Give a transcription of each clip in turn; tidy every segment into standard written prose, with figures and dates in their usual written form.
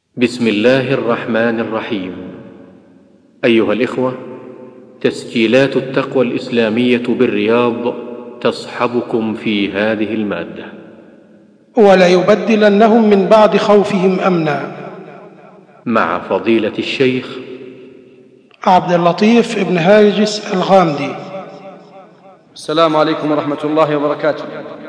بسم الله الرحمن الرحيم. أيها الإخوة، تسجيلات التقوى الإسلامية بالرياض تصحبكم في هذه المادة. وليبدلنهم من بعد خوفهم أمنا، مع فضيلة الشيخ عبد اللطيف ابن هاجس الغامدي. السلام عليكم ورحمة الله وبركاته.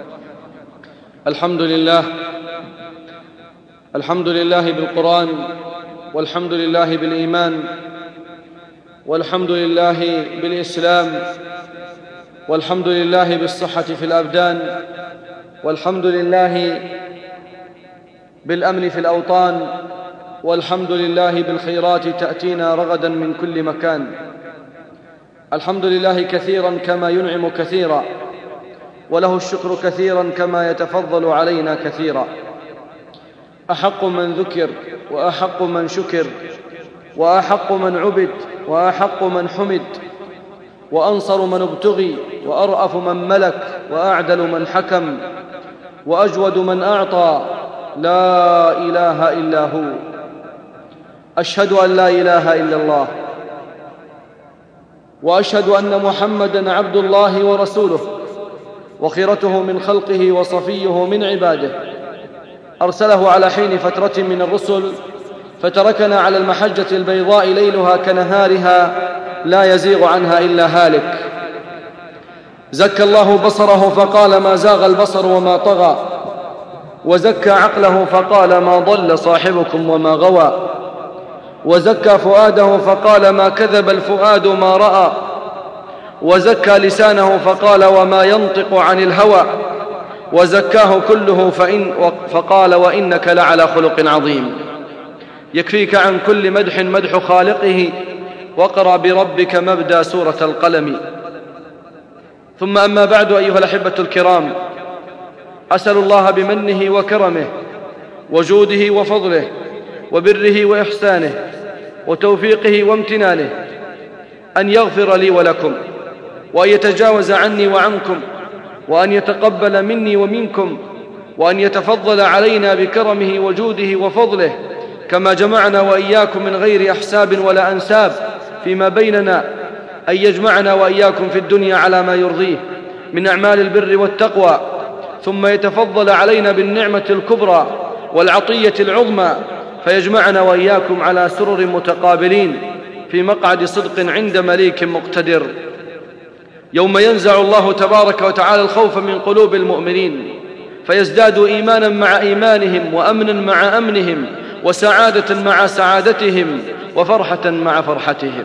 الحمد لله بالقرآن، والحمد لله بالإيمان، والحمد لله بالإسلام، والحمد لله بالصحة في الأبدان، والحمد لله بالأمن في الأوطان، والحمد لله بالخيرات تأتينا رغدا من كل مكان. الحمد لله كثيرا كما ينعم كثيرا، وله الشكر كثيرا كما يتفضل علينا كثيرا. أحق من ذكر، وأحق من شكر، وأحق من عبد، وأحق من حمد، وأنصر من ابتغي، وأرأف من ملك، وأعدل من حكم، وأجود من أعطى. لا إله إلا هو. أشهد أن لا إله إلا الله، وأشهد أن محمدًا عبد الله ورسوله، وخيرته من خلقه وصفيه من عباده، أرسله على حين فترة من الرسل، فتركنا على المحجة البيضاء ليلها كنهارها لا يزيغ عنها إلا هالك. زكى الله بصره فقال ما زاغ البصر وما طغى، وزكى عقله فقال ما ضل صاحبكم وما غوى، وزكى فؤاده فقال ما كذب الفؤاد ما رأى، وزكى لسانه فقال وما ينطق عن الهوى، وزكاه كله فقال وإنك لعلى خلق عظيم. يكفيك عن كل مدح مدح خالقه، واقرأ بربك مبدأ سورة القلم. ثم أما بعد، أيها الأحبة الكرام، أسأل الله بمنه وكرمه وجوده وفضله وبره وإحسانه وتوفيقه وامتنانه أن يغفر لي ولكم، وأن يتجاوز عني وعنكم، وأن يتقبل مني ومنكم، وأن يتفضل علينا بكرمه وجوده وفضله، كما جمعنا وإياكم من غير أحساب ولا أنساب فيما بيننا، أن يجمعنا وإياكم في الدنيا على ما يرضيه من أعمال البر والتقوى، ثم يتفضل علينا بالنعمة الكبرى والعطية العظمى، فيجمعنا وإياكم على سرر متقابلين في مقعد صدق عند مليك مقتدر، يوم ينزع الله تبارك وتعالى الخوف من قلوب المؤمنين، فيزدادوا إيمانا مع إيمانهم، وأمنا مع أمنهم، وسعادة مع سعادتهم، وفرحة مع فرحتهم.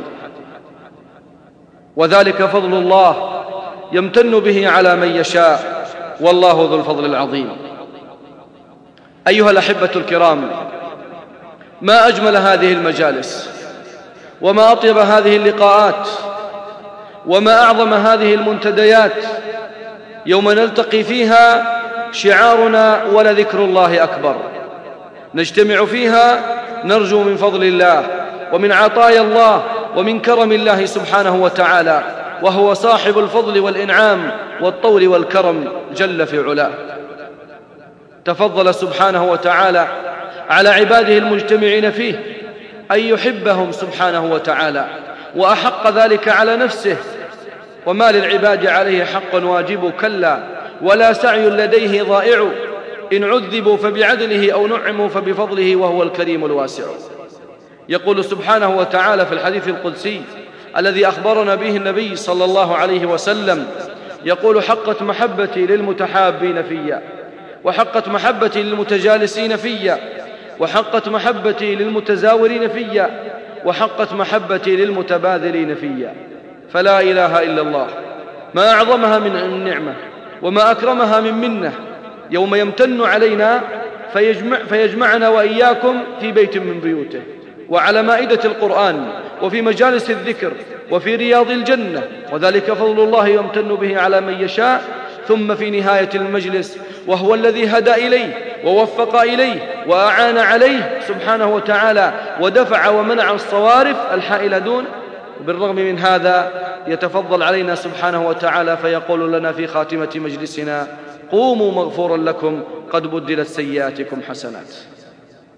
وذلك فضل الله يمتن به على من يشاء، والله ذو الفضل العظيم. أيها الأحبة الكرام، ما أجمل هذه المجالس، وما أطيب هذه اللقاءات، وما أعظم هذه المنتديات، يوم نلتقي فيها شعارنا ولذكر الله أكبر. نجتمع فيها نرجو من فضل الله، ومن عطايا الله، ومن كرم الله سبحانه وتعالى، وهو صاحب الفضل والإنعام والطول والكرم جل في علاه. تفضل سبحانه وتعالى على عباده المجتمعين فيه أن يحبهم سبحانه وتعالى، وأحق ذلك على نفسه. وما للعباد عليه حق واجب كلا، ولا سعي لديه ضائع، إن عذبوا فبعدله أو نعموا فبفضله، وهو الكريم الواسع. يقول سبحانه وتعالى في الحديث القدسي الذي أخبرنا به النبي صلى الله عليه وسلم، يقول حقت محبتي للمتحابين فيا، وحقت محبتي للمتجالسين فيا، وحقت محبتي للمتزاورين فيا، وحقت محبتي للمتباذلين فيا. فلا إله إلا الله، ما أعظمها من نعمة، وما أكرمها من منة، يوم يمتن علينا فيجمعنا وإياكم في بيت من بيوته، وعلى مائدة القرآن، وفي مجالس الذكر، وفي رياض الجنة. وذلك فضل الله يمتن به على من يشاء. ثم في نهاية المجلس، وهو الذي هدى إليه ووفق إليه وأعان عليه سبحانه وتعالى، ودفع ومنع الصوارف الحائلة دون، بالرغم من هذا يتفضل علينا سبحانه وتعالى فيقول لنا في خاتمة مجلسنا قوموا مغفورا لكم قد بدلت سيئاتكم حسنات.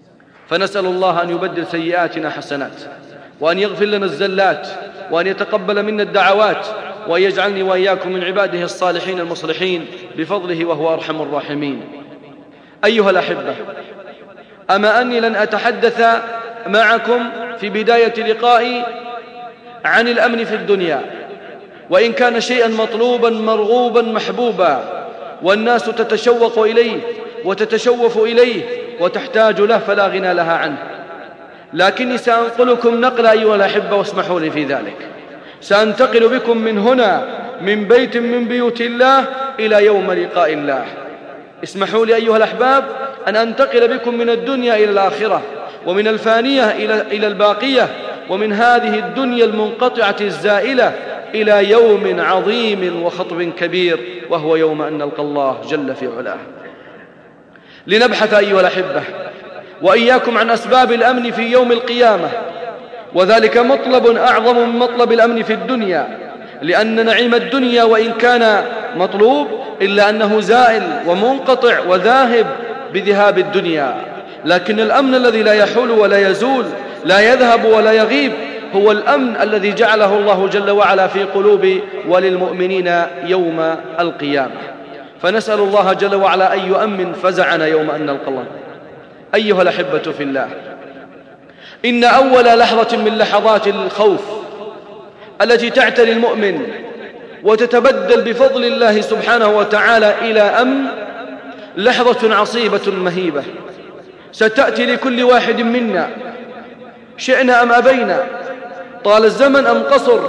فنسأل الله أن يبدل سيئاتنا حسنات، وأن يغفر لنا الزلات، وأن يتقبل منا الدعوات، وأن يجعلني وإياكم من عباده الصالحين المصلحين بفضله وهو أرحم الراحمين. أيها الأحبة، أما أني لن أتحدث معكم في بداية لقائي عن الأمن في الدنيا، وإن كان شيئا مطلوبا مرغوبا محبوبا، والناس تتشوق إليه وتتشوف إليه وتحتاج له فلا غنى لها عنه، لكني سأنقلكم نقلة أيها الأحبة، واسمحوا لي في ذلك. سأنتقل بكم من هنا، من بيت من بيوت الله، إلى يوم لقاء الله. اسمحوا لي أيها الأحباب أن أنتقل بكم من الدنيا إلى الآخرة، ومن الفانية إلى الباقية، ومن هذه الدنيا المنقطعة الزائلة إلى يوم عظيم وخطب كبير، وهو يوم أن نلقى الله جل في علاه. لنبحث أيها الأحبة وإياكم عن أسباب الأمن في يوم القيامة، وذلك مطلب أعظم من مطلب الأمن في الدنيا، لأن نعيم الدنيا وإن كان مطلوب إلا أنه زائل ومنقطع وذاهب بذهاب الدنيا، لكن الأمن الذي لا يحول ولا يزول، لا يذهب ولا يغيب، هو الأمن الذي جعله الله جل وعلا في قلوب وللمؤمنين يوم القيامة. فنسأل الله جل وعلا أن يؤمن فزعنا يوم أن نلقى الله. أيها الأحبة في الله، إن أول لحظة من لحظات الخوف التي تعتري المؤمن وتتبدل بفضل الله سبحانه وتعالى إلى أمن، لحظة عصيبة مهيبة ستأتي لكل واحد منا، شئنا أم أبينا، طال الزمن أم قصر،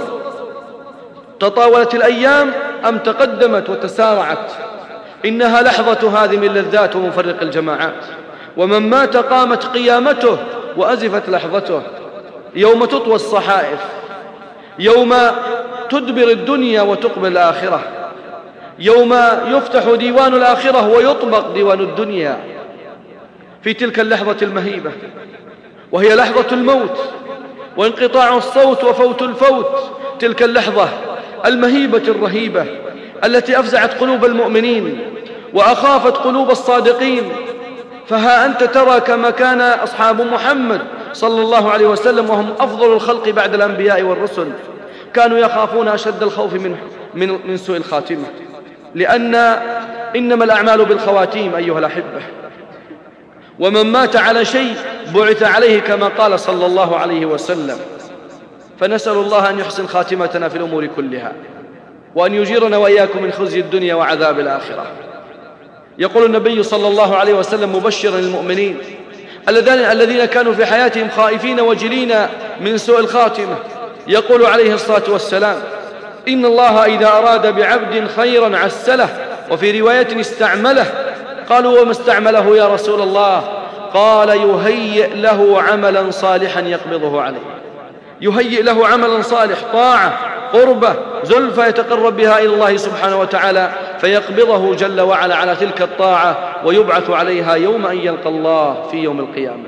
تطاولت الأيام أم تقدمت وتسارعت. إنها لحظة هادم اللذات ومفرق الجماعات، ومن مات قامت قيامته وأزفت لحظته. يوم تطوى الصحائف، يوم تدبر الدنيا وتقبل الآخرة، يوم يفتح ديوان الآخرة ويطبق ديوان الدنيا. في تلك اللحظة المهيبة، وهي لحظة الموت وانقطاع الصوت وفوت الفوت، تلك اللحظة المهيبة الرهيبة التي أفزعت قلوب المؤمنين وأخافت قلوب الصادقين. فها أنت ترى كما كان أصحاب محمد صلى الله عليه وسلم، وهم أفضل الخلق بعد الأنبياء والرسل، كانوا يخافون أشد الخوف من سوء الخاتمة، لأن إنما الأعمال بالخواتيم أيها الأحبة. ومن مات على شيء بعث عليه كما قال صلى الله عليه وسلم. فنسأل الله أن يحسن خاتمتنا في الأمور كلها، وأن يجيرنا وإياكم من خزي الدنيا وعذاب الآخرة. يقول النبي صلى الله عليه وسلم مبشرا للمؤمنين الذين كانوا في حياتهم خائفين وجلين من سوء الخاتمة، يقول عليه الصلاة والسلام: إن الله إذا أراد بعبد خيرا عسله، وفي رواية استعمله. قالوا: وما استعمله يا رسول الله؟ قال: يهيئ له عملا صالحا يقبضه عليه. يهيئ له عملا صالح، طاعة، قربة، زلفى يتقرب بها إلى الله سبحانه وتعالى، فيقبضه جل وعلا على تلك الطاعة ويبعث عليها يوم أن يلقى الله في يوم القيامة.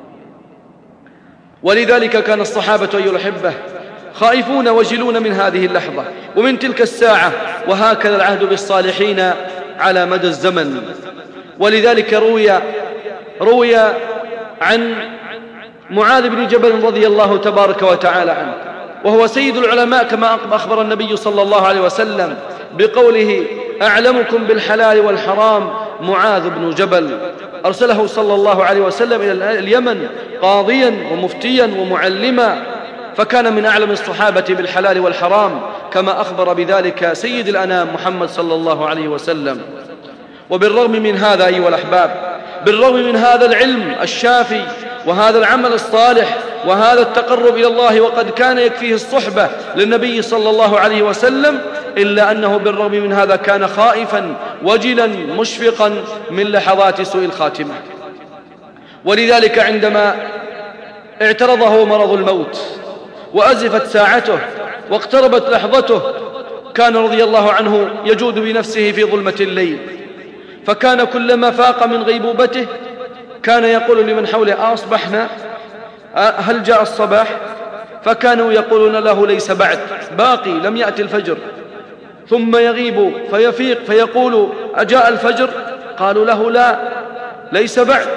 ولذلك كان الصحابة أيها الأحبة خائفون وجلون من هذه اللحظة ومن تلك الساعة، وهكذا العهد بالصالحين على مدى الزمن. ولذلك روي عن معاذ بن جبل رضي الله تبارك وتعالى عنه، وهو سيد العلماء كما أخبر النبي صلى الله عليه وسلم بقوله: أعلمكم بالحلال والحرام معاذ بن جبل. أرسله صلى الله عليه وسلم إلى اليمن قاضيا ومفتيا ومعلما، فكان من أعلم الصحابة بالحلال والحرام، كما أخبر بذلك سيد الأنام محمد صلى الله عليه وسلم. وبالرغم من هذا أيها الأحباب، بالرغم من هذا العلم الشافي وهذا العمل الصالح وهذا التقرب إلى الله، وقد كان يكفيه الصحبة للنبي صلى الله عليه وسلم، إلا أنه بالرغم من هذا كان خائفا وجلا مشفقا من لحظات سوء الخاتمة. ولذلك عندما اعترضه مرض الموت وأزفت ساعته واقتربت لحظته، كان رضي الله عنه يجود بنفسه في ظلمة الليل، فكان كلما فاق من غيبوبته كان يقول لمن حوله: أصبحنا؟ هل جاء الصباح؟ فكانوا يقولون له: ليس بعد، باقي، لم يأتي الفجر. ثم يغيب فيفيق فيقول: أجاء الفجر؟ قالوا له: لا، ليس بعد.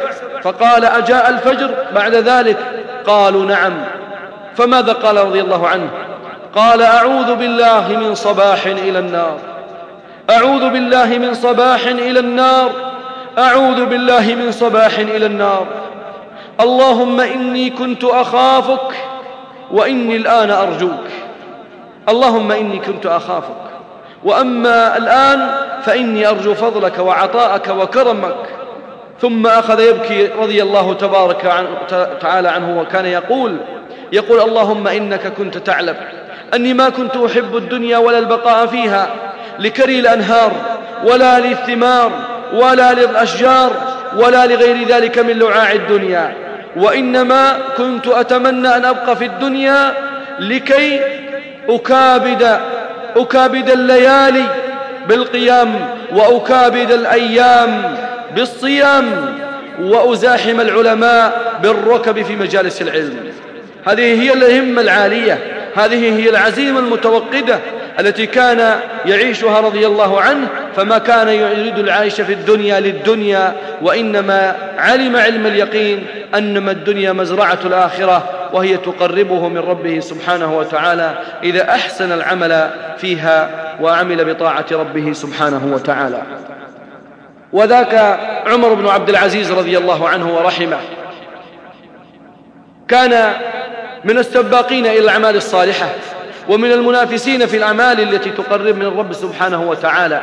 فقال: أجاء الفجر بعد ذلك؟ قالوا: نعم. فماذا قال رضي الله عنه؟ قال: أعوذ بالله من صباح إلى النار، أعوذ بالله من صباح إلى النار، أعوذ بالله من صباح إلى النار. اللهم إني كنت أخافك وإني الآن أرجوك. اللهم إني كنت أخافك، وأما الآن فإني أرجو فضلك وعطاءك وكرمك. ثم أخذ يبكي رضي الله تبارك تعالى عنه، وكان يقول: اللهم إنك كنت تعلم أني ما كنت أحب الدنيا ولا البقاء فيها لكري الأنهار ولا للثمار ولا للأشجار ولا لغير ذلك من لعاع الدنيا، وإنما كنت أتمنى أن أبقى في الدنيا لكي أكابد الليالي بالقيام، وأكابد الأيام بالصيام، وأزاحم العلماء بالركب في مجالس العلم. هذه هي الهمة العالية، هذه هي العزيمة المتوقدة التي كان يعيشها رضي الله عنه. فما كان يريد العيش في الدنيا للدنيا، وإنما علم علم اليقين أنما الدنيا مزرعة الآخرة، وهي تقربه من ربه سبحانه وتعالى إذا أحسن العمل فيها وعمل بطاعة ربه سبحانه وتعالى. وذاك عمر بن عبد العزيز رضي الله عنه ورحمه، كان من السباقين إلى الأعمال الصالحة، ومن المنافسين في الأعمال التي تقرب من الرب سبحانه وتعالى.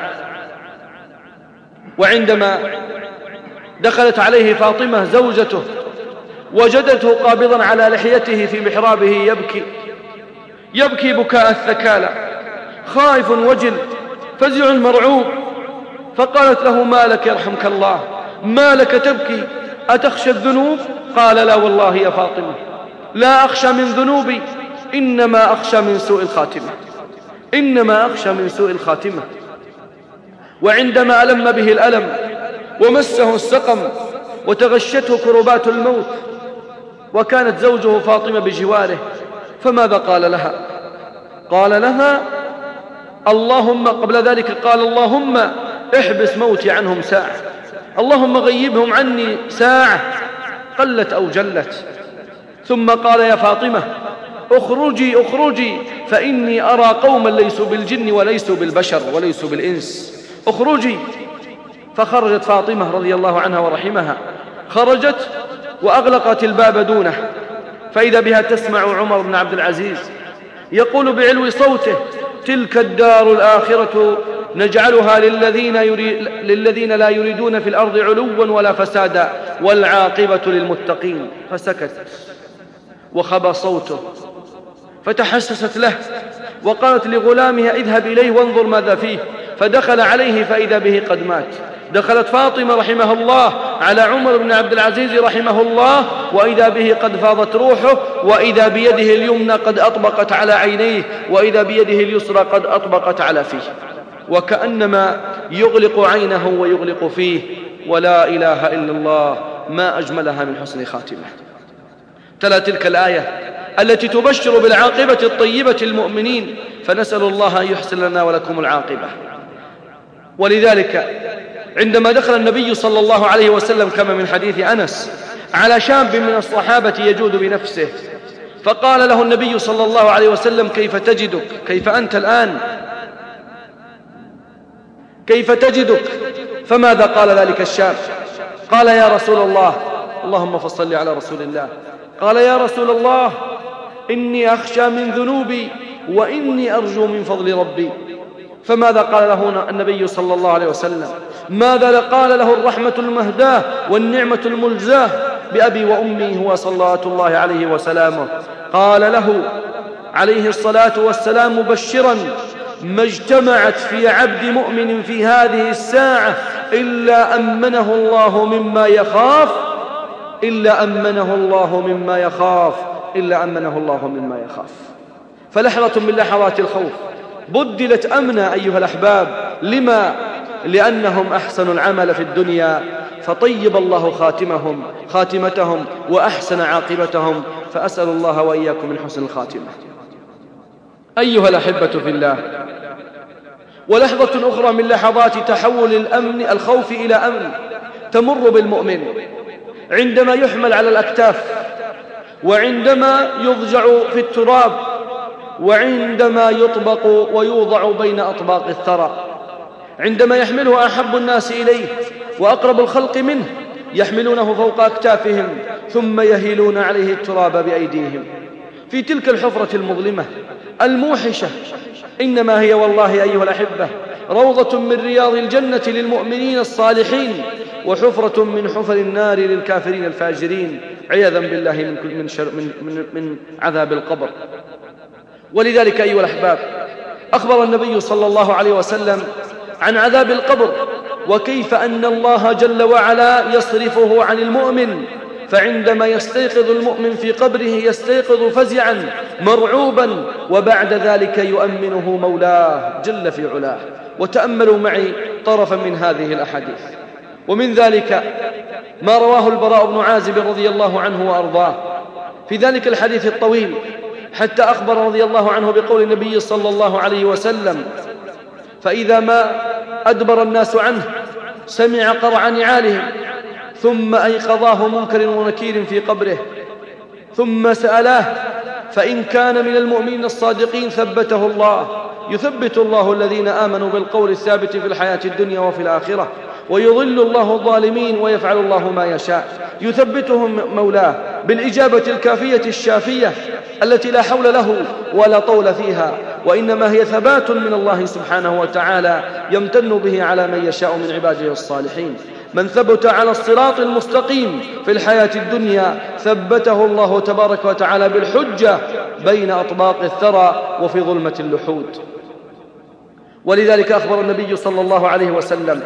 وعندما دخلت عليه فاطمة زوجته وجدته قابضا على لحيته في محرابه يبكي بكاء الثكالى، خائف وجل فزع مرعوب. فقالت له: ما لك يرحمك الله، ما لك تبكي؟ أتخشى الذنوب؟ قال: لا والله يا فاطمة، لا أخشى من ذنوبي، إنما أخشى من سوء الخاتمة، إنما أخشى من سوء الخاتمة. وعندما ألم به الألم ومسه السقم وتغشته كربات الموت، وكانت زوجه فاطمة بجواره، فماذا قال لها؟ قال لها: اللهم، قبل ذلك قال: اللهم احبس موتي عنهم ساعة، اللهم غيبهم عني ساعة قلت أو جلت. ثم قال: يا فاطمة اخرجي اخرجي، فإني أرى قوما ليسوا بالجن وليسوا بالبشر وليسوا بالإنس، اخرجي. فخرجت فاطمة رضي الله عنها ورحمها، خرجت وأغلقت الباب دونه، فإذا بها تسمع عمر بن عبد العزيز يقول بعلو صوته: تلك الدار الآخرة نجعلها للذين لا يريدون في الأرض علوا ولا فسادا والعاقبة للمتقين. فسكت وخبى صوته، فتحسست له وقالت لغلامها: اذهب إليه وانظر ماذا فيه. فدخل عليه فإذا به قد مات. دخلت فاطمة رحمه الله على عمر بن عبد العزيز رحمه الله، وإذا به قد فاضت روحه، وإذا بيده اليمنى قد أطبقت على عينيه، وإذا بيده اليسرى قد أطبقت على فيه، وكأنما يغلق عينه ويغلق فيه. ولا إله إلا الله، ما أجملها من حسن خاتمة. تلا تلك الآية التي تبشر بالعاقبة الطيبة المؤمنين، فنسأل الله أن يحسن لنا ولكم العاقبة. ولذلك عندما دخل النبي صلى الله عليه وسلم كما من حديث أنس على شاب من الصحابة يجود بنفسه، فقال له النبي صلى الله عليه وسلم: كيف تجدك؟ كيف أنت الآن؟ كيف تجدك؟ فماذا قال ذلك الشاب؟ قال: يا رسول الله، اللهم فصل على رسول الله، قال: يا رسول الله، إني أخشى من ذنوبي وإني أرجو من فضل ربي. فماذا قال له النبي صلى الله عليه وسلم؟ ماذا قال له الرحمة المهداة والنعمة الملزاه بأبي وأمي هو صلوات الله عليه وسلامه؟ قال له عليه الصلاة والسلام مبشرا: ما اجتمعت في عبد مؤمن في هذه الساعة إلا أمنه الله مما يخاف، إلا أمنه الله مما يخاف، إلا أمنه الله مما يخاف. فلحظة من لحظات الخوف بدلت أمنا أيها الأحباب. لما؟ لأنهم أحسنوا العمل في الدنيا، فطيب الله خاتمتهم وأحسن عاقبتهم. فأسأل الله وإياكم من حسن الخاتمة. أيها الأحبة في الله، ولحظة أخرى من لحظات تحول الخوف إلى أمن تمر بالمؤمن، عندما يحمل على الأكتاف، وعندما يضجع في التراب، وعندما يطبق ويوضع بين أطباق الثرى، عندما يحمله أحب الناس إليه وأقرب الخلق منه يحملونه فوق أكتافهم ثم يهيلون عليه التراب بأيديهم في تلك الحفرة المظلمة الموحشة. إنما هي والله أيها الأحبة روضة من رياض الجنة للمؤمنين الصالحين، وحفرة من حفر النار للكافرين الفاجرين، عياذا بالله من عذاب القبر. ولذلك أيها الأحباب أخبر النبي صلى الله عليه وسلم عن عذاب القبر، وكيف أن الله جل وعلا يصرفه عن المؤمن، فعندما يستيقظ المؤمن في قبره يستيقظ فزعا مرعوبا، وبعد ذلك يؤمنه مولاه جل في علاه. وتأملوا معي طرفا من هذه الأحاديث. ومن ذلك ما رواه البراء بن عازب رضي الله عنه وأرضاه في ذلك الحديث الطويل، حتى أخبر رضي الله عنه بقول النبي صلى الله عليه وسلم: فإذا ما أدبر الناس عنه سمع قرع نعالهم، ثم أيقظاه منكر ونكير في قبره، ثم سألاه، فإن كان من المؤمنين الصادقين ثبته الله. يثبت الله الذين آمنوا بالقول الثابت في الحياة الدنيا وفي الآخرة، ويضل الله الظالمين ويفعل الله ما يشاء. يثبتهم مولاه بالإجابة الكافية الشافية التي لا حول له ولا طول فيها، وإنما هي ثبات من الله سبحانه وتعالى يمتن به على من يشاء من عباده الصالحين. من ثبت على الصراط المستقيم في الحياة الدنيا ثبته الله تبارك وتعالى بالحجة بين أطباق الثرى وفي ظلمة اللحود. ولذلك أخبر النبي صلى الله عليه وسلم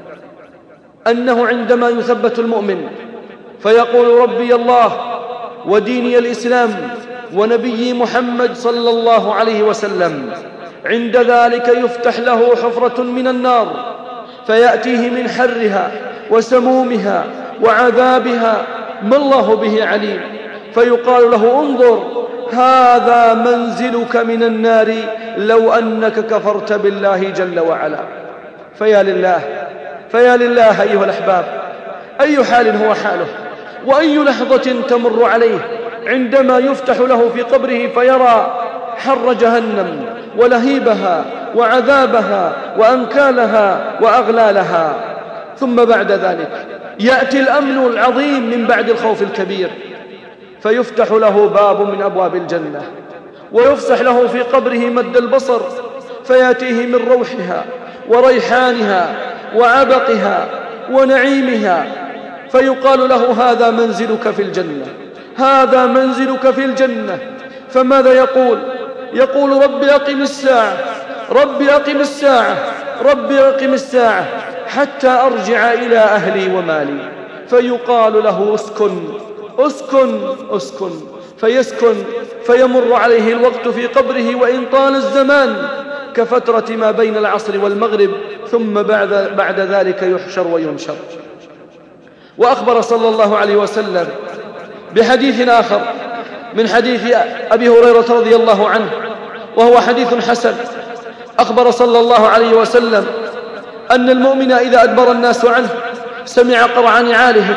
أنه عندما يثبت المؤمن فيقول: ربي الله وديني الإسلام ونبي محمد صلى الله عليه وسلم، عند ذلك يفتح له حفرة من النار فيأتيه من حرها وسمومها وعذابها ما الله به عليم، فيقال له: انظر هذا منزلك من النار لو أنك كفرت بالله جل وعلا. فيا لله أيها الأحباب، أي حال هو حاله، وأي لحظة تمر عليه عندما يفتح له في قبره فيرى حر جهنم ولهيبها وعذابها وأنكالها وأغلالها. ثم بعد ذلك يأتي الأمن العظيم من بعد الخوف الكبير، فيفتح له باب من أبواب الجنة، ويفسح له في قبره مد البصر، فيأتيه من روحها وريحانها وعبقها ونعيمها، فيقال له: هذا منزلك في الجنة، هذا منزلك في الجنة. فماذا يقول؟ يقول: رب أقم الساعة، رب أقم الساعة، رب أقم الساعة حتى أرجع إلى أهلي ومالي. فيقال له: اسكن اسكن اسكن، فيسكن، فيمر عليه الوقت في قبره وإن طال الزمان كفترة ما بين العصر والمغرب، ثم بعد ذلك يحشر وينشر. وأخبر صلى الله عليه وسلم بحديث آخر من حديث أبي هريرة رضي الله عنه، وهو حديث حسن. أخبر صلى الله عليه وسلم أن المؤمن إذا أدبر الناس عنه سمع قرع نعالهم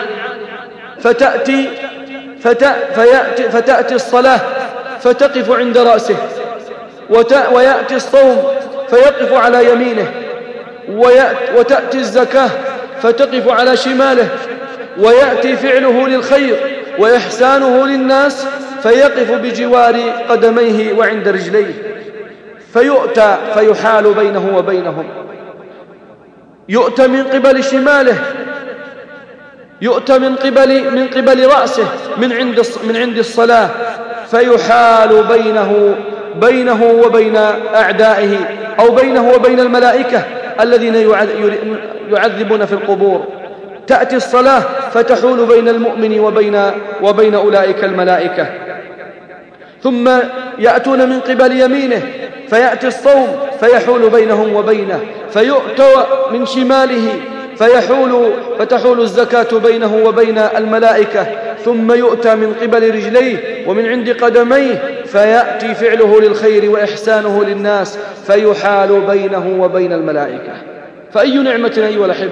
فتأتي الصلاة فتقف عند رأسه، ويأتي الصوم فيقف على يمينه، وتأتي الزكاة فتقف على شماله، ويأتي فعله للخير وإحسانه للناس فيقف بجوار قدميه وعند رجليه، فيؤتى فيحال بينه وبينهم. يؤتى من قبل شماله، يؤتى من قبل رأسه من عند الصلاة، فيحال بينه وبين أعدائه، أو بينه وبين الملائكة الذين يعذبون في القبور. تأتي الصلاة فتحول بين المؤمن وبين أولئك الملائكة. ثم يأتون من قبل يمينه فيأتي الصوم فيحول بينهم وبينه، فيؤتى من شماله فتحول الزكاة بينه وبين الملائكة. ثم يؤتى من قبل رجليه ومن عند قدميه فيأتي فعله للخير وإحسانه للناس فيحال بينه وبين الملائكة. فأي نعمة أيها الأحبة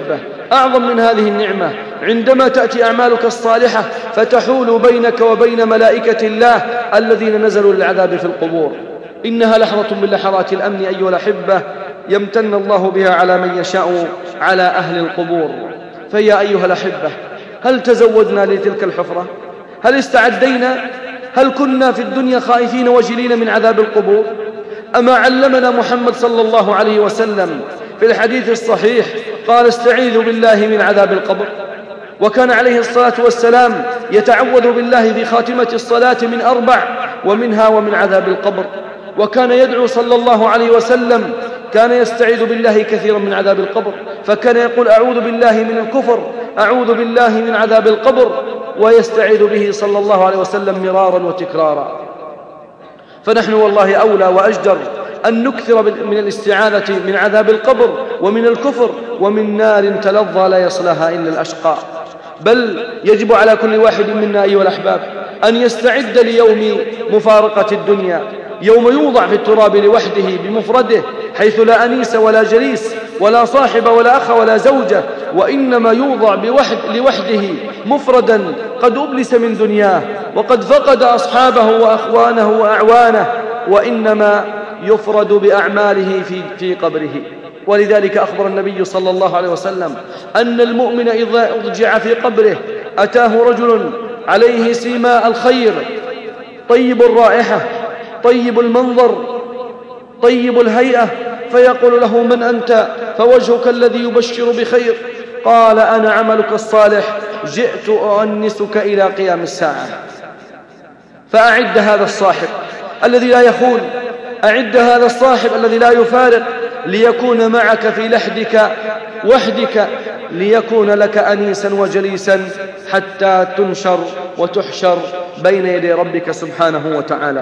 أعظم من هذه النعمة عندما تأتي أعمالك الصالحة فتحول بينك وبين ملائكة الله الذين نزلوا للعذاب في القبور. إنها لحظة من لحظات الأمن أيها الأحبة يمتن الله بها على من يشاء على أهل القبور. فيا أيها الأحبة، هل تزودنا لتلك الحفرة؟ هل استعدينا؟ هل كنا في الدنيا خائفين وجلين من عذاب القبور؟ أما علمنا محمد صلى الله عليه وسلم في الحديث الصحيح قال استعيذوا بالله من عذاب القبر. وكان عليه الصلاة والسلام يتعوذ بالله في خاتمة الصلاة من 4 ومنها ومن عذاب القبر. وكان يدعو صلى الله عليه وسلم، كان يستعيذ بالله كثيرا من عذاب القبر، فكان يقول أعوذ بالله من الكفر، أعوذ بالله من عذاب القبر، ويستعيذ به صلى الله عليه وسلم مرارا وتكرارا. فنحن والله أولى وأجدر أن نكثر من الاستعاذة من عذاب القبر ومن الكفر ومن نار تلظى لا يصلاها إلا الأشقى. بل يجب على كل واحد منا أيها الأحباب أن يستعد ليوم مفارقة الدنيا، يوم يوضع في التراب لوحده بمفرده، حيث لا أنيس ولا جليس ولا صاحب ولا أخ ولا زوجة، وإنما يوضع لوحده مفردا قد أبلس من دنياه وقد فقد أصحابه وأخوانه وأعوانه، وإنما يفرد بأعماله في قبره. ولذلك أخبر النبي صلى الله عليه وسلم أن المؤمن إذا أضجع في قبره أتاه رجل عليه سيماء الخير، طيب الرائحة، طيب المنظر، طيب الهيئة، فيقول له من أنت؟ فوجهك الذي يبشر بخير. قال أنا عملك الصالح، جئت أؤنسك إلى قيام الساعة. فأعد هذا الصاحب الذي لا يخون، أعد هذا الصاحب الذي لا يفارق، ليكون معك في لحدك وحدك، ليكون لك أنيسا وجليسا حتى تنشر وتحشر بين يدي ربك سبحانه وتعالى.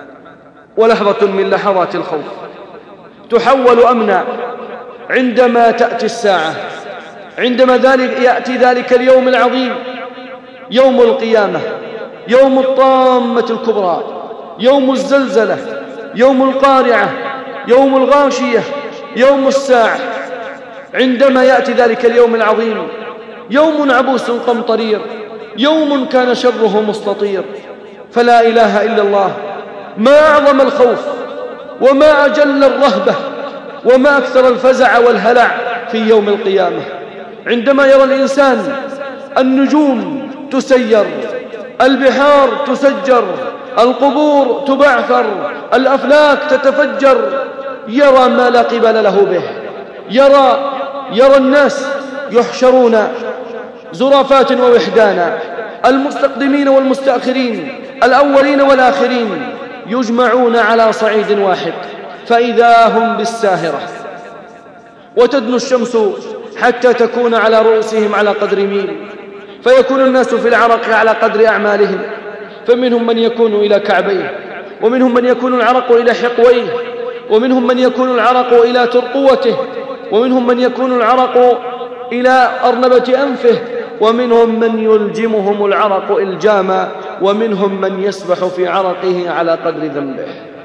ولحظة من لحظات الخوف تحول أمنا عندما تأتي الساعة، عندما يأتي ذلك اليوم العظيم، يوم القيامة، يوم الطامة الكبرى، يوم الزلزلة، يوم القارعة، يوم الغاشية، يوم الساعة. عندما يأتي ذلك اليوم العظيم، يوم عبوس قمطرير، يوم كان شره مستطير. فلا إله إلا الله، ما أعظم الخوف وما أجل الرهبة وما أكثر الفزع والهلع في يوم القيامة، عندما يرى الإنسان النجوم تسير، البحار تسجر، القبور تبعثر، الأفلاك تتفجر، يرى ما لا قبل له به، يرى الناس يحشرون زرافات ووحدانا، المستقدمين والمستأخرين، الأولين والآخرين، يجمعون على صعيد واحد، فإذا هم بالساهرة، وتدنو الشمس حتى تكون على رؤوسهم على قدر ميل، فيكون الناس في العرق على قدر أعمالهم، فمنهم من يكون إلى كعبيه، ومنهم من يكون العرق إلى حقويه، ومنهم من يكون العرق إلى ترقوته، ومنهم من يكون العرق إلى أرنبة أنفه، ومنهم من يلجمهم العرق إلجاما، ومنهم من يسبح في عرقه على قدر ذنبه.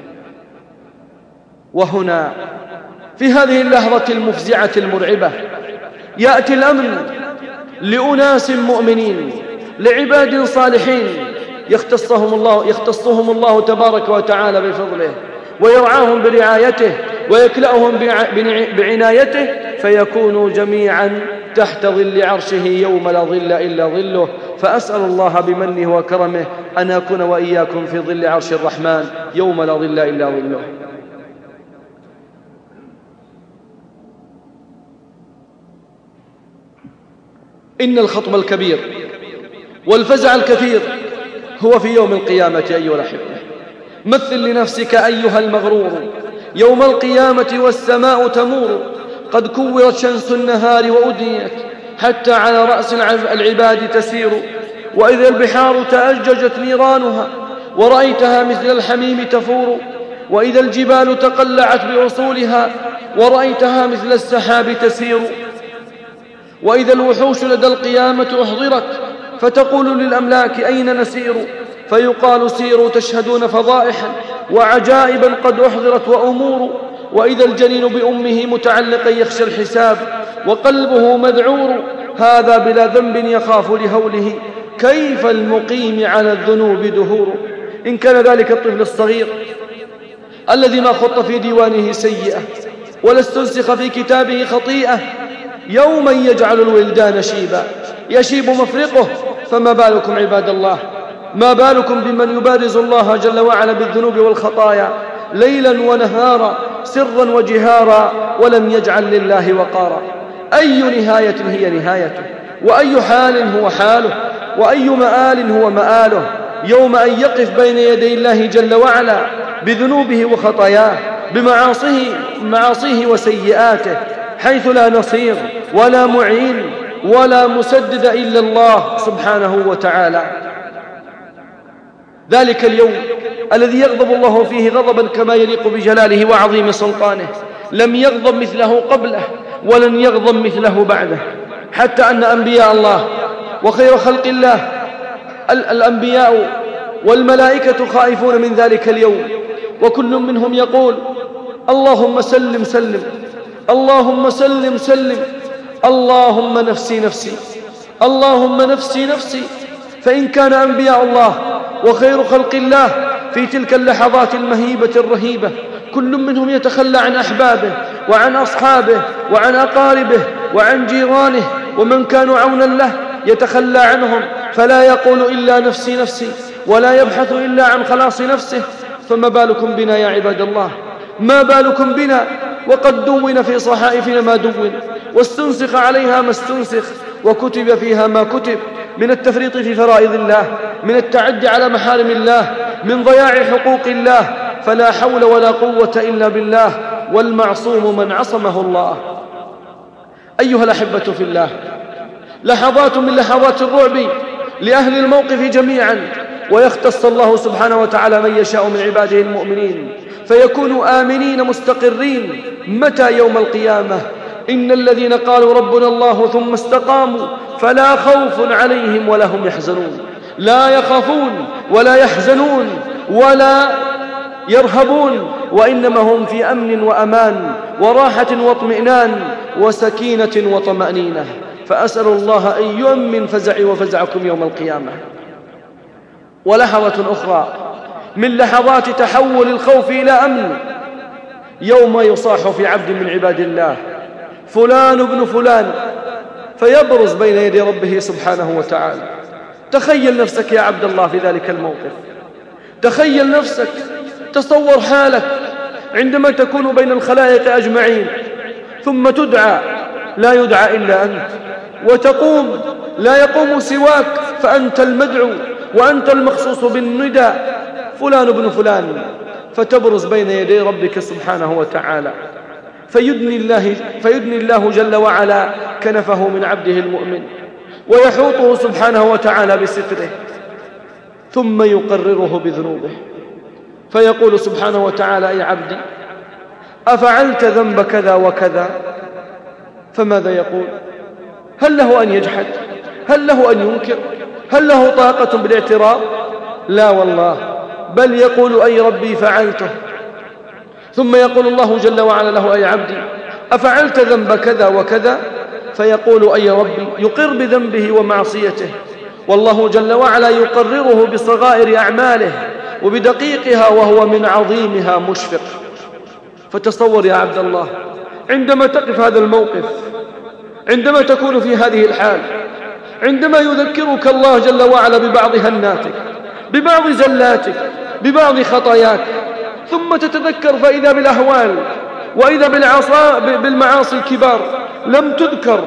وهنا في هذه اللحظة المفزعة المرعبة يأتي الأمن لأناس مؤمنين، لعباد صالحين يختصهم الله تبارك وتعالى بفضله، ويرعاهم برعايته، ويكلأهم بعنايته، فيكونوا جميعا تحت ظل عرشه يوم لا ظل إلا ظله. فأسأل الله بمنه وكرمه أن أكون وإياكم في ظل عرش الرحمن يوم لا ظل إلا ظله. إن الخطب الكبير والفزع الكثير هو في يوم القيامة أيها الأحبة. مثل لنفسك أيها المغرور يوم القيامة والسماء تمور، قد كورت شمس النهار وأدنيت حتى على رأس العباد تسير، وإذا البحار تأججت نيرانها ورأيتها مثل الحميم تفور، وإذا الجبال تقلعت بأصولها ورأيتها مثل السحاب تسير، وإذا الوحوش لدى القيامة أحضرت فتقول للأملاك أين نسير، فيقال سيروا تشهدون فضائحا وعجائبا قد أحضرت وأمور، وإذا الجنين بأمه متعلقا يخشى الحساب وقلبه مذعور، هذا بلا ذنب يخاف لهوله، كيف المقيم على الذنوب دهور. إن كان ذلك الطفل الصغير الذي ما خط في ديوانه سيئة ولا استنسخ في كتابه خطيئة يوما يجعل الولدان شيبا يشيب مفرقه، فما بالكم عباد الله، ما بالكم بمن يبارز الله جل وعلا بالذنوب والخطايا ليلا ونهارا سرا وجهارا ولم يجعل لله وقارا. أي نهاية هي نهايته، وأي حال هو حاله، وأي مآل هو مآله يوم أن يقف بين يدي الله جل وعلا بذنوبه وخطاياه، بمعاصيه وسيئاته، حيث لا نصير ولا معين ولا مسدد إلا الله سبحانه وتعالى. ذلك اليوم الذي يغضب الله فيه غضبا كما يليق بجلاله وعظيم سلطانه، لم يغضب مثله قبله ولن يغضب مثله بعده، حتى أن أنبياء الله وخير خلق الله الأنبياء والملائكة خائفون من ذلك اليوم، وكل منهم يقول: اللهم سلم سلم، اللهم سلم سلم، اللهم نفسي نفسي، اللهم نفسي نفسي. فإن كان أنبياء الله وخير خلق الله في تلك اللحظات المهيبة الرهيبة كل منهم يتخلى عن أحبابه وعن أصحابه وعن أقاربه وعن جيرانه ومن كانوا عونا له، يتخلى عنهم فلا يقول إلا نفسي نفسي ولا يبحث إلا عن خلاص نفسه، فما بالكم بنا يا عباد الله؟ ما بالكم بنا وقد دون في صحائفنا ما دون، واستنسخ عليها ما استنسخ، وكتب فيها ما كتب من التفريط في فرائض الله، من التعدي على محارم الله، من ضياع حقوق الله، فلا حول ولا قوة إلا بالله، والمعصوم من عصمه الله. أيها الأحبة في الله، لحظات من لحظات الرعب لأهل الموقف جميعا، ويختص الله سبحانه وتعالى من يشاء من عباده المؤمنين فيكونوا آمنين مستقرين. متى؟ يوم القيامة. إن الذين قالوا ربنا الله ثم استقاموا فلا خوف عليهم ولا هم يحزنون، لا يخافون ولا يحزنون ولا يرهبون، وإنما هم في أمن وأمان وراحة واطمئنان وسكينة وطمأنينة. فأسأل الله أن يؤمن فزعي وفزعكم يوم القيامة. ولحظة أخرى من لحظات تحول الخوف إلى أمن، يوم يصاح في عبد من عباد الله: فلان ابن فلان، فيبرز بين يدي ربه سبحانه وتعالى. تخيل نفسك يا عبد الله في ذلك الموقف، تخيل نفسك، تصور حالك عندما تكون بين الخلائق أجمعين، ثم تدعى لا يدعى إلا أنت، وتقوم لا يقوم سواك، فأنت المدعو وأنت المخصوص بالندى: فلان ابن فلان، فتبرز بين يدي ربك سبحانه وتعالى، فيدني الله جل وعلا كنفه من عبده المؤمن، ويحوطه سبحانه وتعالى بستره، ثم يقرره بذنوبه، فيقول سبحانه وتعالى: يا عبدي أفعلت ذنب كذا وكذا؟ فماذا يقول؟ هل له أن يجحد؟ هل له أن ينكر؟ هل له طاقة بالاعتراض؟ لا والله، بل يقول: أي ربي فعلته. ثم يقول الله جل وعلا له: أي عبدي أفعلت ذنب كذا وكذا؟ فيقول: أي ربي، يقر بذنبه ومعصيته، والله جل وعلا يقرره بصغائر أعماله وبدقيقها، وهو من عظيمها مشفق. فتصور يا عبد الله عندما تقف هذا الموقف، عندما تكون في هذه الحال، عندما يذكرك الله جل وعلا ببعض هناتك، ببعض زلاتك، ببعض خطاياك، ثم تتذكر فإذا بالأهوال وإذا بالمعاصي الكبار لم تذكر،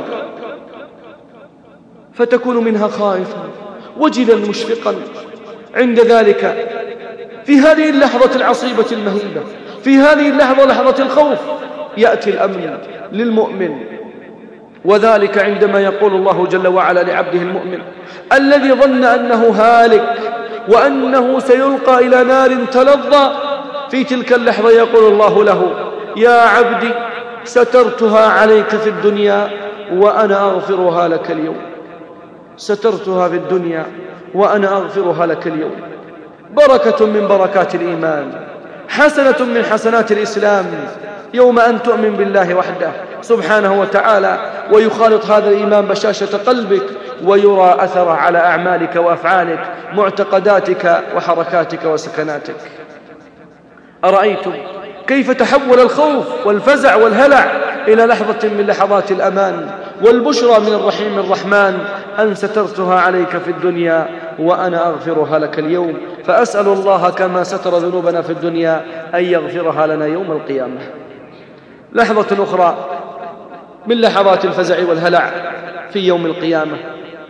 فتكون منها خائفا وجلا مشفقا. عند ذلك في هذه اللحظة العصيبة المهيبة، في هذه اللحظة، لحظة الخوف، يأتي الأمن للمؤمن، وذلك عندما يقول الله جل وعلا لعبده المؤمن الذي ظن أنه هالك وأنه سيلقى إلى نار تلظى، في تلك اللحظة يقول الله له: يا عبدي سترتها عليك في الدنيا وأنا أغفرها لك اليوم. سترتها في الدنيا وأنا أغفرها لك اليوم. بركة من بركات الإيمان، حسنة من حسنات الإسلام، يوم أن تؤمن بالله وحده سبحانه وتعالى، ويخالط هذا الإيمان بشاشة قلبك، ويرى أثره على أعمالك وأفعالك، معتقداتك وحركاتك وسكناتك. أرأيتم كيف تحول الخوف والفزع والهلع إلى لحظة من لحظات الأمان والبشرى من الرحيم الرحمن أن سترتها عليك في الدنيا وأنا أغفرها لك اليوم. فأسأل الله كما ستر ذنوبنا في الدنيا أن يغفرها لنا يوم القيامة. لحظة أخرى من لحظات الفزع والهلع في يوم القيامة،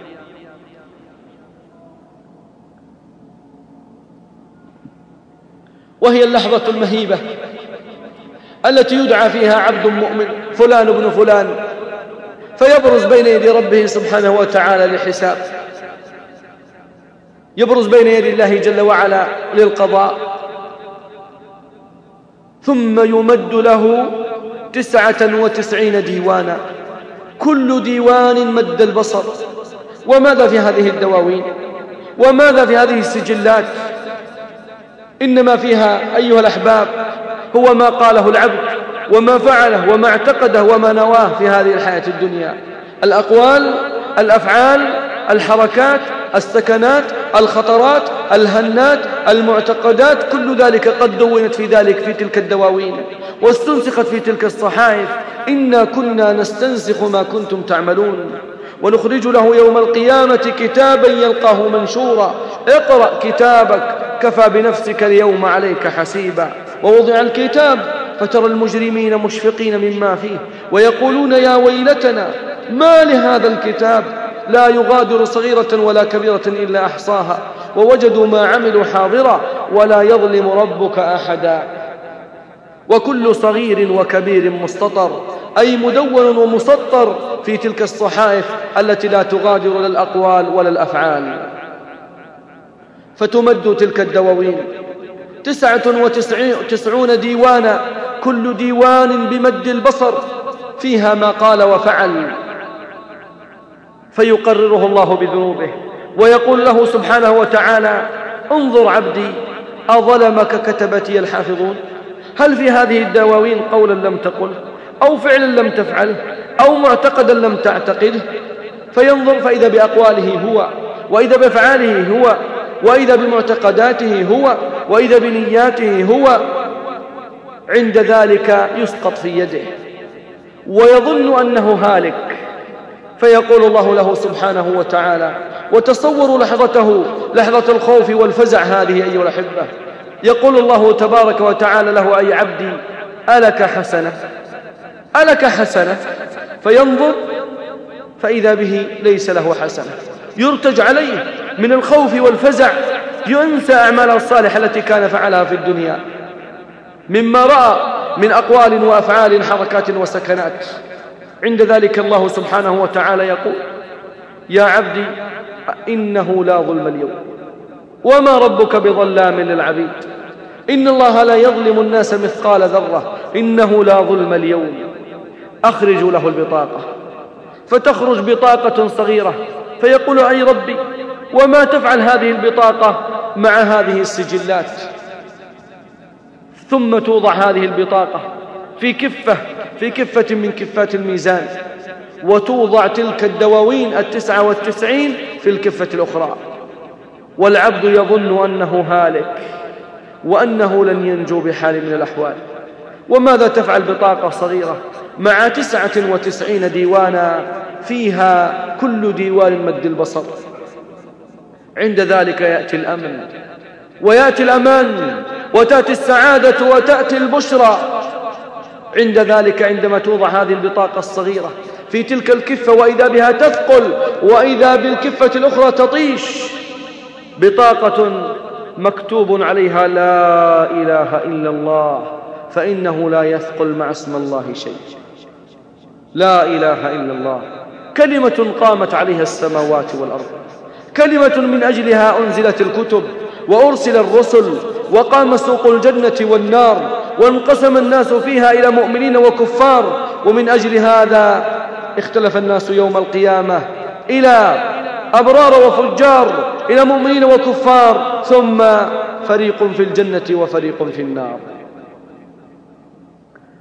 وهي اللحظة المهيبة التي يدعى فيها عبد مؤمن فلان ابن فلان، فيبرز بين يدي ربه سبحانه وتعالى لحساب، يبرز بين يدي الله جل وعلا للقضاء، ثم يمد له 99 ديوانا، كل ديوان مد البصر. وماذا في هذه الدواوين؟ وماذا في هذه السجلات؟ إنما فيها أيها الأحباب هو ما قاله العبد وما فعله وما اعتقده وما نواه في هذه الحياة الدنيا، الأقوال، الأفعال، الحركات، السكنات، الخطرات، الهنات، المعتقدات، كل ذلك قد دونت في ذلك في تلك الدواوين واستنسخت في تلك الصحائف. إنا كنا نستنسخ ما كنتم تعملون، ونخرج له يوم القيامة كتابا يلقاه منشورا، اقرأ كتابك كفى بنفسك اليوم عليك حسيبا. ووضع الكتاب فترى المجرمين مشفقين مما فيه ويقولون يا ويلتنا ما لهذا الكتاب لا يغادر صغيرة ولا كبيرة إلا أحصاها ووجدوا ما عملوا حاضرا ولا يظلم ربك أحدا. وكل صغير وكبير مستطر، أي مدون ومسطر في تلك الصحائف التي لا تغادر لا الأقوال ولا الأفعال. فتمد تلك الدواوين 99 ديوانا، كل ديوان بمد البصر فيها ما قال وفعل، فيقرره الله بذنوبه ويقول له سبحانه وتعالى انظر عبدي أظلمك كتبتي الحافظون؟ هل في هذه الدواوين قولا لم تقل أو فعلا لم تفعل أو معتقدا لم تعتقده؟ فينظر فإذا بأقواله هو، وإذا بأفعاله هو، وإذا بمعتقداته هو، وإذا بنياته هو. عند ذلك يسقط في يده ويظن أنه هالك، فيقول الله له سبحانه وتعالى، وتصوروا لحظته، لحظة الخوف والفزع هذه أيها الأحبة، يقول الله تبارك وتعالى له أي عبدي ألك حسنة؟ ألك حسنة؟ فينظر فإذا به ليس له حسنة، يرتج عليه من الخوف والفزع، ينسى أعماله الصالحة التي كان فعلها في الدنيا مما رأى من أقوال وأفعال حركات وسكنات. عند ذلك الله سبحانه وتعالى يقول يا عبدي إنه لا ظلم اليوم وما ربك بظلام للعبيد، إن الله لا يظلم الناس مثقال ذرة، إنه لا ظلم اليوم. أخرج له البطاقة، فتخرج بطاقة صغيرة، فيقول أي ربي وما تفعل هذه البطاقة مع هذه السجلات؟ ثم توضع هذه البطاقة في كفة من كفات الميزان، وتوضع تلك الدواوين 99 في الكفة الأخرى، والعبد يظن أنه هالك وأنه لن ينجو بحال من الأحوال. وماذا تفعل بطاقة صغيرة مع 99 ديوانا فيها كل ديوان مد البصر؟ عند ذلك يأتي الأمن ويأتي الأمان وتأتي السعادة وتأتي البشرى. عند ذلك عندما توضع هذه البطاقة الصغيرة في تلك الكفة وإذا بها تثقل وإذا بالكفة الأخرى تطيش، بطاقة مكتوب عليها لا إله إلا الله، فإنه لا يثقل مع اسم الله شيء. لا إله إلا الله كلمة قامت عليها السماوات والأرض، كلمة من أجلها أنزلت الكتب وأرسل الرسل وقام سوق الجنة والنار وانقسم الناس فيها إلى مؤمنين وكفار. ومن أجل هذا اختلف الناس يوم القيامة إلى أبرار وفجار، إلى مؤمنين وكفار، ثم فريق في الجنة وفريق في النار.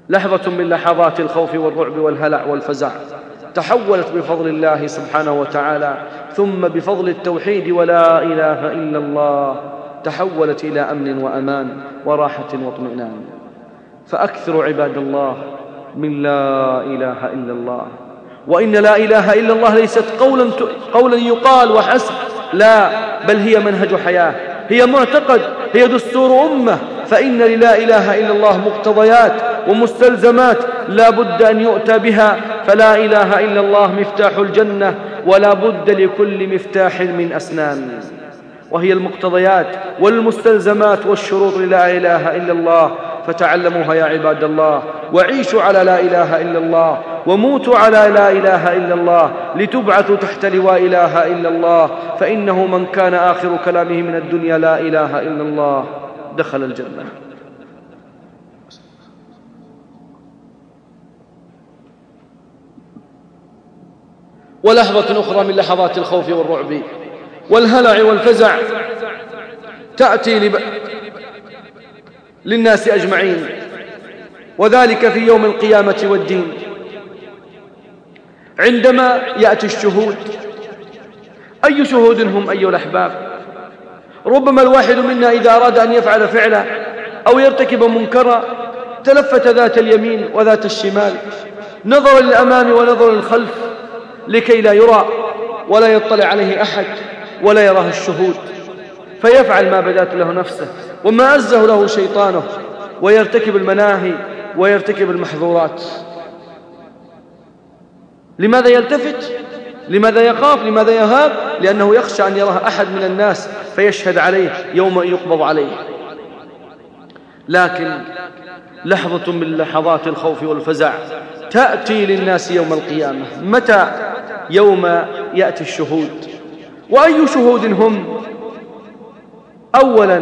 لحظة من لحظات الخوف والرعب والهلع والفزع تحولت بفضل الله سبحانه وتعالى ثم بفضل التوحيد ولا إله إلا الله تحولت إلى أمن وأمان وراحة واطمئنان. فأكثروا عباد الله من لا إله إلا الله. وإن لا إله إلا الله ليست قولا يقال وحسب، لا، بل هي منهج حياة، هي معتقد، هي دستور أمة. فإن للا إله إلا الله مقتضيات ومستلزمات لا بد أن يؤتى بها. فلا إله إلا الله مفتاح الجنة، ولا بد لكل مفتاح من أسنان، وهي المقتضيات والمستلزمات والشروط للا إله إلا الله. فتعلموها يا عباد الله، وعيشوا على لا إله إلا الله، وموتوا على لا إله إلا الله، لتبعثوا تحت لواء إله إلا الله. فإنه من كان آخر كلامه من الدنيا لا إله إلا الله دخل الجنة. ولحظة أخرى من لحظات الخوف والرعب والهلع والفزع تأتي للناس أجمعين، وذلك في يوم القيامة والدين، عندما يأتي الشهود. أي شهود هم أيها الأحباب؟ ربما الواحد منا إذا أراد أن يفعل فعلا أو يرتكب منكرا تلفت ذات اليمين وذات الشمال، نظر للأمام ونظر للخلف، لكي لا يرى ولا يطلع عليه أحد ولا يراه الشهود، فيفعل ما بدات له نفسه وما عزه له شيطانه، ويرتكب المناهي ويرتكب المحظورات. لماذا يلتفت؟ لماذا يخاف؟ لماذا يهاب؟ لأنه يخشى أن يراه أحد من الناس فيشهد عليه يوم يقبض عليه. لكن لحظة من لحظات الخوف والفزع تأتي للناس يوم القيامة. متى؟ يوم يأتي الشهود. وأي شهود هم؟ أولا